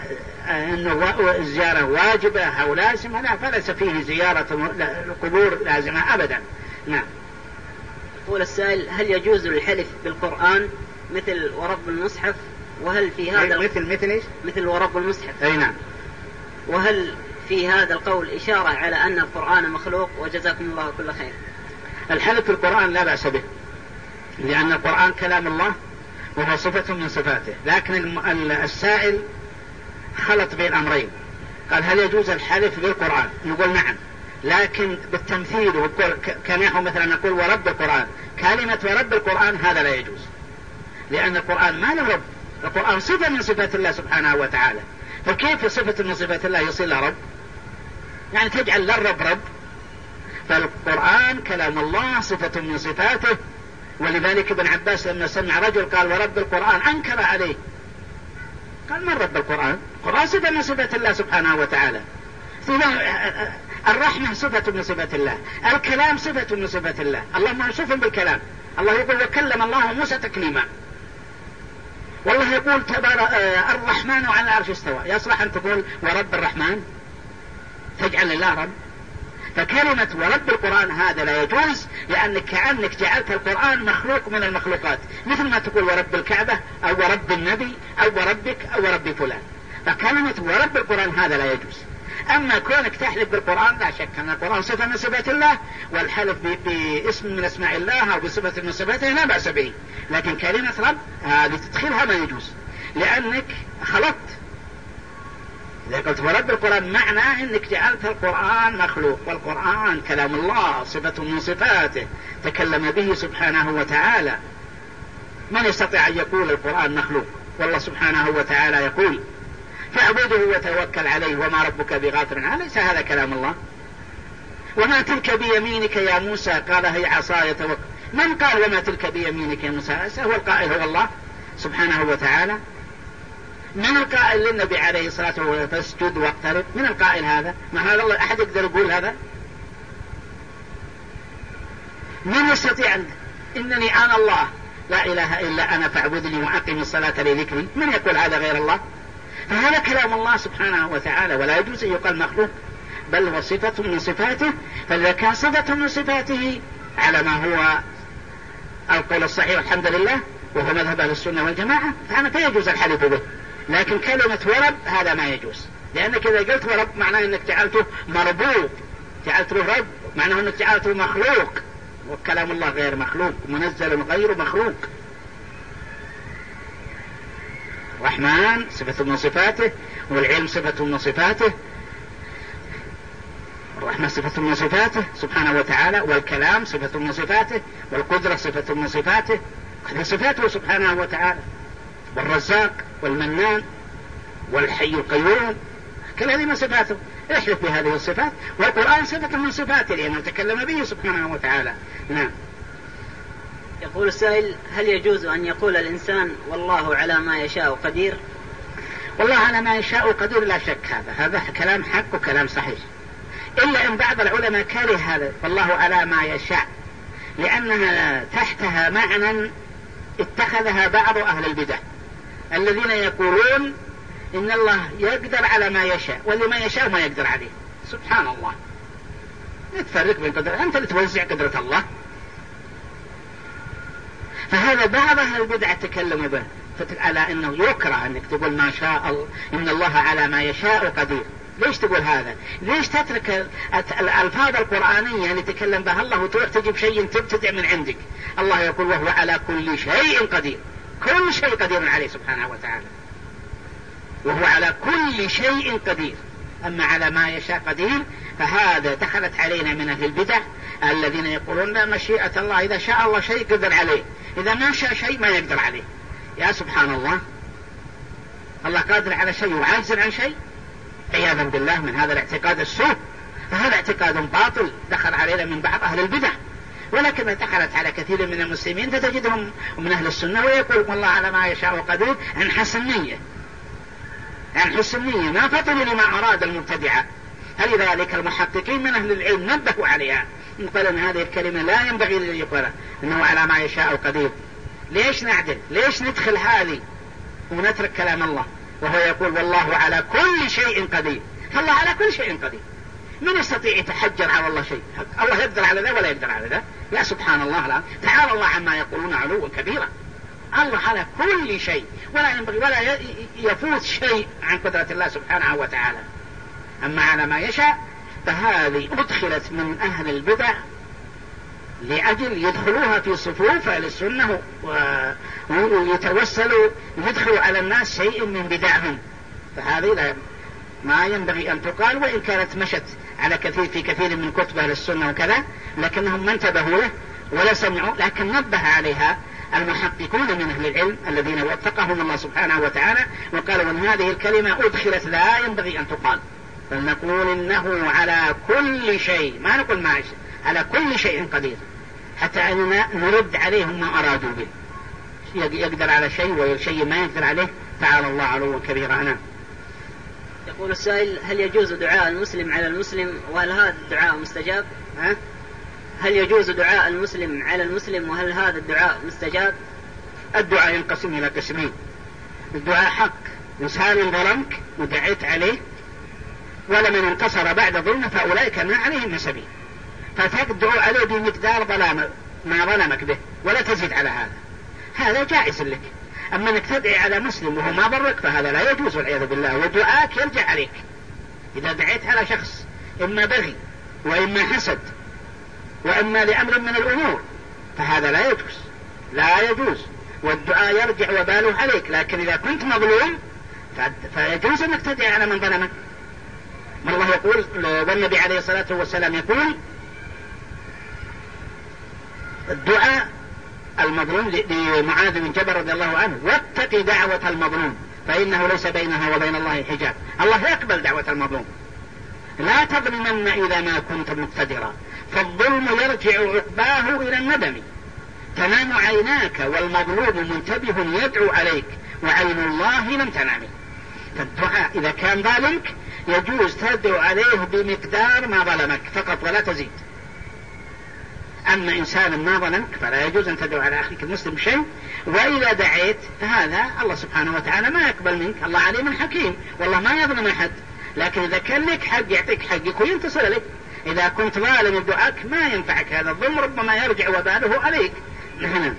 أنه الزيارة واجبة أو لازمة لا، فليس فيه زيارة القبور لازمة أبدا. نعم. يقول السائل هل يجوز الحلف بالقرآن مثل ورب المصحف؟ وهل في هذا مثل مثل إيش؟ مثل ورب المصحف. أي نعم. وهل في هذا القول إشارة على أن القرآن مخلوق؟ وجزاكم الله كل خير. الحلف بالقرآن لا بأس به، لأن القرآن كلام الله وهو صفة من صفاته، لكن السائل خلط بين أمرين، قال هل يجوز الحلف بالقرآن؟ نقول نعم، لكن بالتمثيل وقول كنحو مثلا نقول ورب القرآن، كلمة ورب القرآن هذا لا يجوز، لأن القرآن ما له رب، القرآن صفة من صفات الله سبحانه وتعالى، فكيف صفة من صفات الله يصير له رب؟ يعني تجعل للرب رب؟ فالقرآن كلام الله صفة من صفاته. ولذلك ابن عباس لما سمع رجل قال ورب القرآن أنكر عليه، قال من رب القرآن؟ القرآن صفة من صفات الله سبحانه وتعالى. الرحمة صفة من صفات الله، الكلام صفة من صفات الله، الله موصوف بالكلام. الله يقول وكلم الله موسى تكليما. والله يقول تبارك آه الرحمن على العرش استوى. يصلح أن تقول ورب الرحمن تجعل الله رب؟ فكلمة ورب القرآن هذا لا يجوز، لأنك كأنك جعلت القرآن مخلوق من المخلوقات، مثل ما تقول ورب الكعبة أو ورب النبي أو وربك أو ورب فلان. فكلمة ورب القرآن هذا لا يجوز. أما كونك تحلف بالقرآن لا شك أن القرآن صفة من صفات الله، والحلف باسم من اسماء الله أو بصفة من صفاته لا بأس به، لكن كلمة رب هذه تدخلها ما يجوز، لأنك خلطت. إذا قلت ورب القرآن معناه أنك جعلت القرآن مخلوق، والقرآن كلام الله صفة من صفاته تكلم به سبحانه وتعالى. من يستطيع أن يقول القرآن مخلوق؟ والله سبحانه وتعالى يقول فاعبده وتوكل عليه وما ربك بغافل عنه. ليس هذا كلام الله؟ وما تلك بيمينك يا موسى؟ قال هي عصاي توكل. من قال وما تلك بيمينك يا موسى؟ هو القائل هو الله سبحانه وتعالى. من القائل للنبي عليه الصلاة والسلام فاسجد واقترب؟ من القائل هذا؟ ما هذا الله أحد يقدر يقول هذا؟ من يستطيع أن إنني أنا الله لا إله إلا أنا فاعبدني وأقم الصلاة لذكري؟ من يقول هذا غير الله؟ فهذا كلام الله سبحانه وتعالى، ولا يجوز أن يقال مخلوق، بل هو صفة من صفاته. فإذا كان صفة من صفاته على ما هو القول الصحيح الحمد لله وهو مذهب أهل السنة والجماعة فأنا فيجوز الحلف به. لكن كلمة ورب هذا ما يجوز، لأنك إذا قلت ورب معناه أنك جعلته مربوط، جعلته رب معناه أنك جعلته مخلوق، وكلام الله غير مخلوق، منزل غير مخلوق. الرحمن صفة من صفاته، والعلم صفة من صفاته، الرحمة صفة من صفاته سبحانه وتعالى، والكلام صفة من صفاته، والقدرة صفة من صفاته، هذه صفاته سبحانه وتعالى. والرزاق والمنان والحي القيوم كل هذه من صفاته. احلف بهذه الصفات، والقرآن صفة من صفاته لأنه تكلم به سبحانه وتعالى. نعم. يقول السائل هل يجوز أن يقول الإنسان والله على ما يشاء قدير؟ والله على ما يشاء قدير لا شك، هذا هذا كلام حق وكلام صحيح، إلا إن بعض العلماء كره هذا والله على ما يشاء، لأنها تحتها معنى اتخذها بعض أهل البدع الذين يقولون إن الله يقدر على ما يشاء، واللي ما يشاء ما يقدر عليه. سبحان الله، نتفرق بين قدر، أنت اللي توزع قدرة الله. فهذا بعض أهل البدع تكلموا به على أنه يكره أنك تقول ما شاء الله إن الله على ما يشاء قدير. ليش تقول هذا؟ ليش تترك الألفاظ القرآنية اللي تكلم بها الله وتروح تجيب شيء تبتدع من عندك؟ الله يقول وهو على كل شيء قدير، كل شيء قدير عليه سبحانه وتعالى، وهو على كل شيء قدير. أما على ما يشاء قدير فهذا دخلت علينا من أهل البدع الذين يقولون لا مشيئة الله، إذا شاء الله شيء قدر عليه، إذا ما شاء شيء ما يقدر عليه. يا سبحان الله، الله قادر على شيء وعاجز عن شيء؟ عياذا بالله من هذا الاعتقاد السوء. فهذا اعتقاد باطل دخل علينا من بعض أهل البدع، ولكن دخلت على كثير من المسلمين فتجدهم من أهل السنة ويقول والله على ما يشاء قدير عن حسن نية، عن حسن نية، ما فطنوا لما أراد المبتدعة. فلذلك المحققين من أهل العلم نبهوا عليها، قال أن هذه الكلمة لا ينبغي أن يقولها أنه على ما يشاء قدير. ليش نعدل؟ ليش ندخل هذه ونترك كلام الله وهو يقول والله على كل شيء قدير؟ فالله على كل شيء قدير. من يستطيع يتحجر على الله شيء؟ الله يقدر على ذا ولا يقدر على ذا؟ يا سبحان الله، لا تعالى الله عما يقولون علوا كبيرا. الله على كل شيء، ولا ينبغي ولا يفوت شيء عن قدرة الله سبحانه وتعالى. أما على ما يشاء فهذه أدخلت من أهل البدع لأجل يدخلوها في صفوف أهل السنة ويتوسلوا يدخلوا على الناس شيء من بدعهم. فهذه لا ما ينبغي أن تقال، وإن كانت مشت على كثير في كثير من كتب أهل السنة وكذا، لكنهم ما انتبهوا له ولا سمعوا. لكن نبه عليها المحققون من أهل العلم الذين وفقهم الله سبحانه وتعالى وقالوا أن هذه الكلمة أدخلت لا ينبغي أن تقال، فلنقول إنه على كل شيء، ما نقول ما يشاء، على كل شيء قدير، حتى أننا نرد عليهم ما أرادوا به. يقدر على شيء وشيء ما يقدر عليه، تعالى الله علوا كبيرا. أنا يقول السائل: هل يجوز دعاء المسلم على المسلم وهل هذا الدعاء مستجاب؟ ها؟ هل يجوز دعاء المسلم على المسلم وهل هذا الدعاء مستجاب؟ الدعاء ينقسم إلى قسمين: الدعاء حق، إنسان ظلمك ودعيت عليه ولمن انتصر بعد ظلمه فأولئك ما عليهم سبيل، فتدعو عليه بمقدار ظلام ما ظلمك به ولا تزيد على هذا، هذا جائز لك. أما أنك تدعي على مسلم وهو ما ضرك فهذا لا يجوز والعياذ بالله، ودعاءك يرجع عليك. إذا دعيت على شخص إما بغي وإما حسد وإما لأمر من الأمور فهذا لا يجوز، لا يجوز، والدعاء يرجع وباله عليك. لكن إذا كنت مظلوم فيجوز أنك تدعي على من ظلمك. ما الله يقول، والنبي عليه الصلاة والسلام يقول: الدعاء المظلوم لمعاذ بن جبل رضي الله عنه: واتق دعوة المظلوم فإنه ليس بينها وبين الله حجاب. الله يقبل دعوة المظلوم، لا تظلمن إذا ما كنت مقتدرا، فالظلم يرجع عقباه إلى الندم. تنام عيناك والمظلوم منتبه يدعو عليك وعين الله لم تنام. فالدعاء إذا كان ظالمك يجوز تدعو عليه بمقدار ما ظلمك فقط ولا تزيد. أما إنسان ما ظلمك فلا يجوز أن تدعو على أخيك المسلم شيء، وإذا دعيت هذا الله سبحانه وتعالى ما يقبل منك، الله عليم حكيم والله ما يظلم أحد. لكن إذا كان لك حق يعطيك حقك وينتصر لك. إذا كنت ظالم دعاك ما ينفعك هذا الظلم، ربما يرجع وباله عليك. نعم.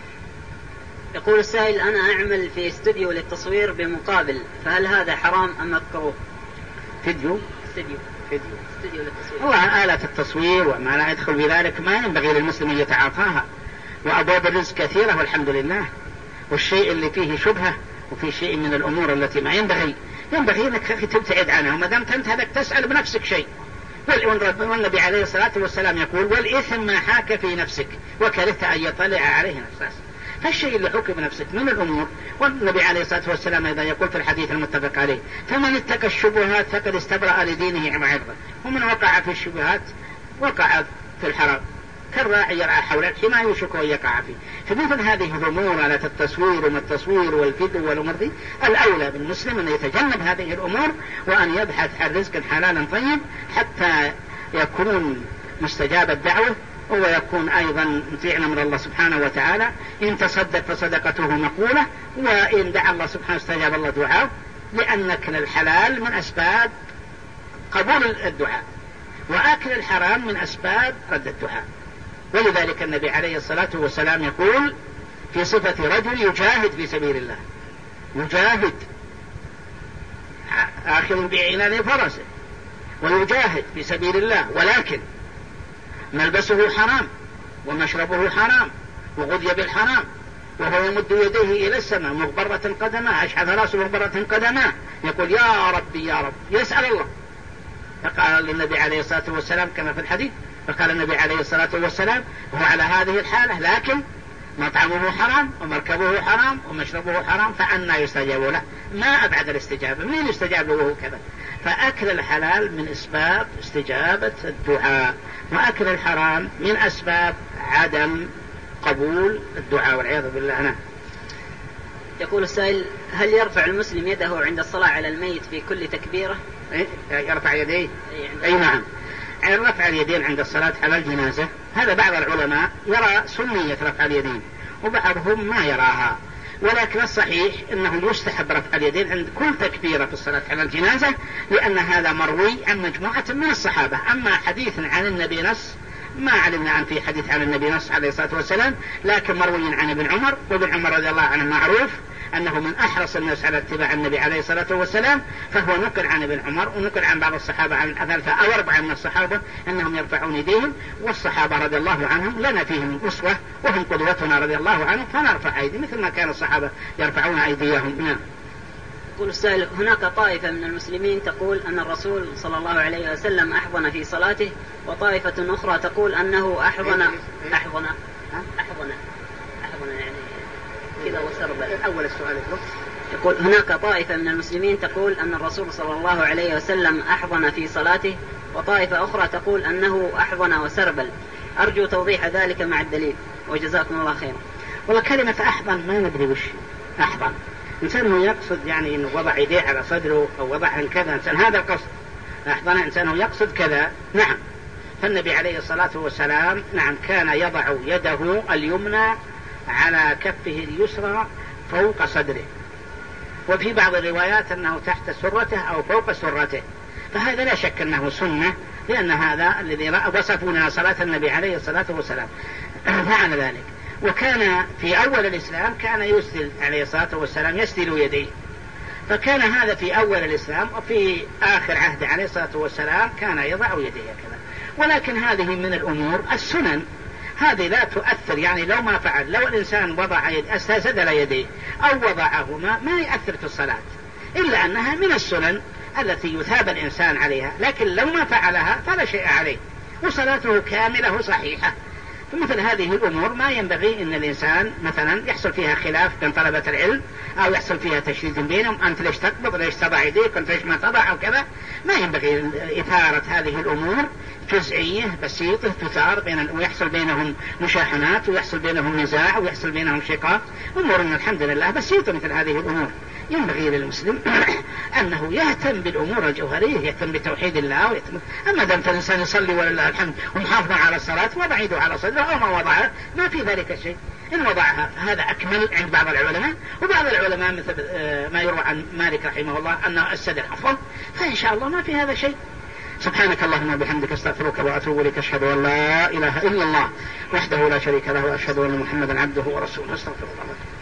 يقول السائل: أنا أعمل في استوديو للتصوير بمقابل، فهل هذا حرام أم مكروه؟ فيديو استوديو فيديو استوديو للتصوير. والله آلة التصوير وما لا يدخل في ذلك ما ينبغي للمسلم أن يتعاطاها، وأبواب الرزق كثيرة والحمد لله. والشيء اللي فيه شبهة وفي شيء من الأمور التي ما ينبغي ينبغي لك أخي تبتعد عنها، وما دام أنت هذاك تسأل بنفسك شيء. والنبي عليه الصلاة والسلام يقول: والإثم ما حاك في نفسك وكرهت أن يطلع عليه نفسك. فالشيء اللي حك بنفسك من الأمور. والنبي عليه الصلاة والسلام أيضا يقول في الحديث المتفق عليه: فمن اتقى الشبهات فقد استبرأ لدينه وعرضه، ومن وقع في الشبهات وقع في الحرام، كالراعي يرعى حول الحمى يوشك أن يقع فيه. فمثل هذه الأمور على التصوير وما التصوير والفيديو والأمور دي، الأولى بالمسلم أن يتجنب هذه الأمور وأن يبحث عن رزق حلالا طيب حتى يكون مستجاب الدعوة، ويكون أيضا مطيعنا من الله سبحانه وتعالى. إن تصدق فصدقته مقبولة، وإن دعا الله سبحانه استجاب الله دعاه، لأن أكل الحلال من أسباب قبول الدعاء، وأكل الحرام من أسباب رد الدعاء. ولذلك النبي عليه الصلاة والسلام يقول في صفة رجل يجاهد في سبيل الله، يجاهد آخذ بعنان فرسه ويجاهد في سبيل الله، ولكن ملبسه حرام ومشربه حرام وغذي بالحرام، وهو يمد يديه إلى السماء مغبرة قدماه، أشحذ راسه مغبرة قدماه، يقول: يا ربي يا رب، يسأل الله. فقال للنبي عليه الصلاة والسلام كما في الحديث، فقال النبي عليه الصلاة والسلام: هو على هذه الحالة لكن مطعمه حرام ومركبه حرام ومشربه حرام، فأنا يستجاب له؟ ما أبعد الاستجابة، منين يستجاب له وهو كذا؟ فأكل الحلال من أسباب استجابة الدعاء، وأكل الحرام من أسباب عدم قبول الدعاء والعياذ بالله. أنا يقول السائل: هل يرفع المسلم يده عند الصلاة على الميت في كل تكبيرة؟ إيه؟ يرفع يديه؟ أي نعم، يعني رفع اليدين عند الصلاة على الجنازة هذا بعض العلماء يرى سنية رفع اليدين، وبعضهم ما يراها، ولكن الصحيح أنه يستحب رفع اليدين عند كل تكبيرة في الصلاة على الجنازة، لأن هذا مروي عن مجموعة من الصحابة. أما حديث عن النبي نص ما علمنا عن في حديث عن النبي نص عليه الصلاة والسلام، لكن مروي عن ابن عمر، وابن عمر رضي الله عنه معروف أنه من أحرص الناس على اتباع النبي عليه الصلاة والسلام، فهو نقل عن ابن عمر ونقل عن بعض الصحابة عن ثلاثة أو أربعة من الصحابة أنهم يرفعون يديهم، والصحابة رضي الله عنهم لنا فيهم أسوة وهم قدوتنا رضي الله عنهم، فنرفع أيدي مثل ما كان الصحابة يرفعون أيديهم. يقول السائل: هناك طائفة من المسلمين تقول أن الرسول صلى الله عليه وسلم أحضن في صلاته، وطائفة أخرى تقول أنه أحضن أحضن أحضن أحضن يعني كذا وسرب. أول السؤال يقول: هناك طائفة من المسلمين تقول أن الرسول صلى الله عليه وسلم أحضن في صلاته، وطائفة أخرى تقول أنه أحضن وسربل. أرجو توضيح ذلك مع الدليل، وجزاكم الله خيرا. والله كلمة أحضن ما ندري وش أحضن، إنسان هو يقصد يعني إنه وضع يديه على صدره أو وضعها كذا، إنسان هذا القصد أحضن إنسان هو يقصد كذا، نعم. فالنبي عليه الصلاة والسلام نعم كان يضع يده اليمنى على كفه اليسرى فوق صدره، وفي بعض الروايات أنه تحت سرته أو فوق سرته، فهذا لا شك أنه سنة، لأن هذا الذي وصفنا صلاة النبي عليه الصلاة والسلام فعل ذلك. وكان في أول الإسلام كان يسدل عليه الصلاة والسلام يسدل يديه، فكان هذا في أول الإسلام. وفي آخر عهد عليه الصلاة والسلام كان يضع يديه كذا. ولكن هذه من الأمور السنن، هذه لا تؤثر، يعني لو ما فعل، لو الإنسان وضع يد أسدل يديه أو وضعهما ما يأثر في الصلاة، إلا أنها من السنن التي يثاب الإنسان عليها، لكن لو ما فعلها فلا شيء عليه وصلاته كاملة صحيحة. فمثل هذه الأمور ما ينبغي أن الإنسان مثلا يحصل فيها خلاف بين طلبة العلم أو يحصل فيها تشديد بينهم، أنت ليش تقبض، ليش تضع يديك، أنت ليش ما تضع أو كذا. ما ينبغي إثارة هذه الأمور، جزئية بسيطة تثار بين، ويحصل بينهم مشاحنات ويحصل بينهم نزاع ويحصل بينهم شقاق. أمور الحمد لله بسيطة مثل هذه الأمور. ينبغي للمسلم أنه يهتم بالأمور الجوهرية، يهتم بتوحيد الله ويهتم. أما دام الإنسان يصلي ولله الحمد ومحافظ على الصلاة وضع يده على صدره أو ما وضعها ما في ذلك شيء. إن وضعها هذا أكمل عند بعض العلماء، وبعض العلماء مثل ما يروى عن مالك رحمه الله أن السدر أفضل، فإن شاء الله ما في هذا شيء. سبحانك اللهم وبحمدك استغفرك وأتوب إليك، أشهد أن لا إله إلا الله وحده لا شريك له وأشهد أن محمدا عبده ورسوله. استغفر الله.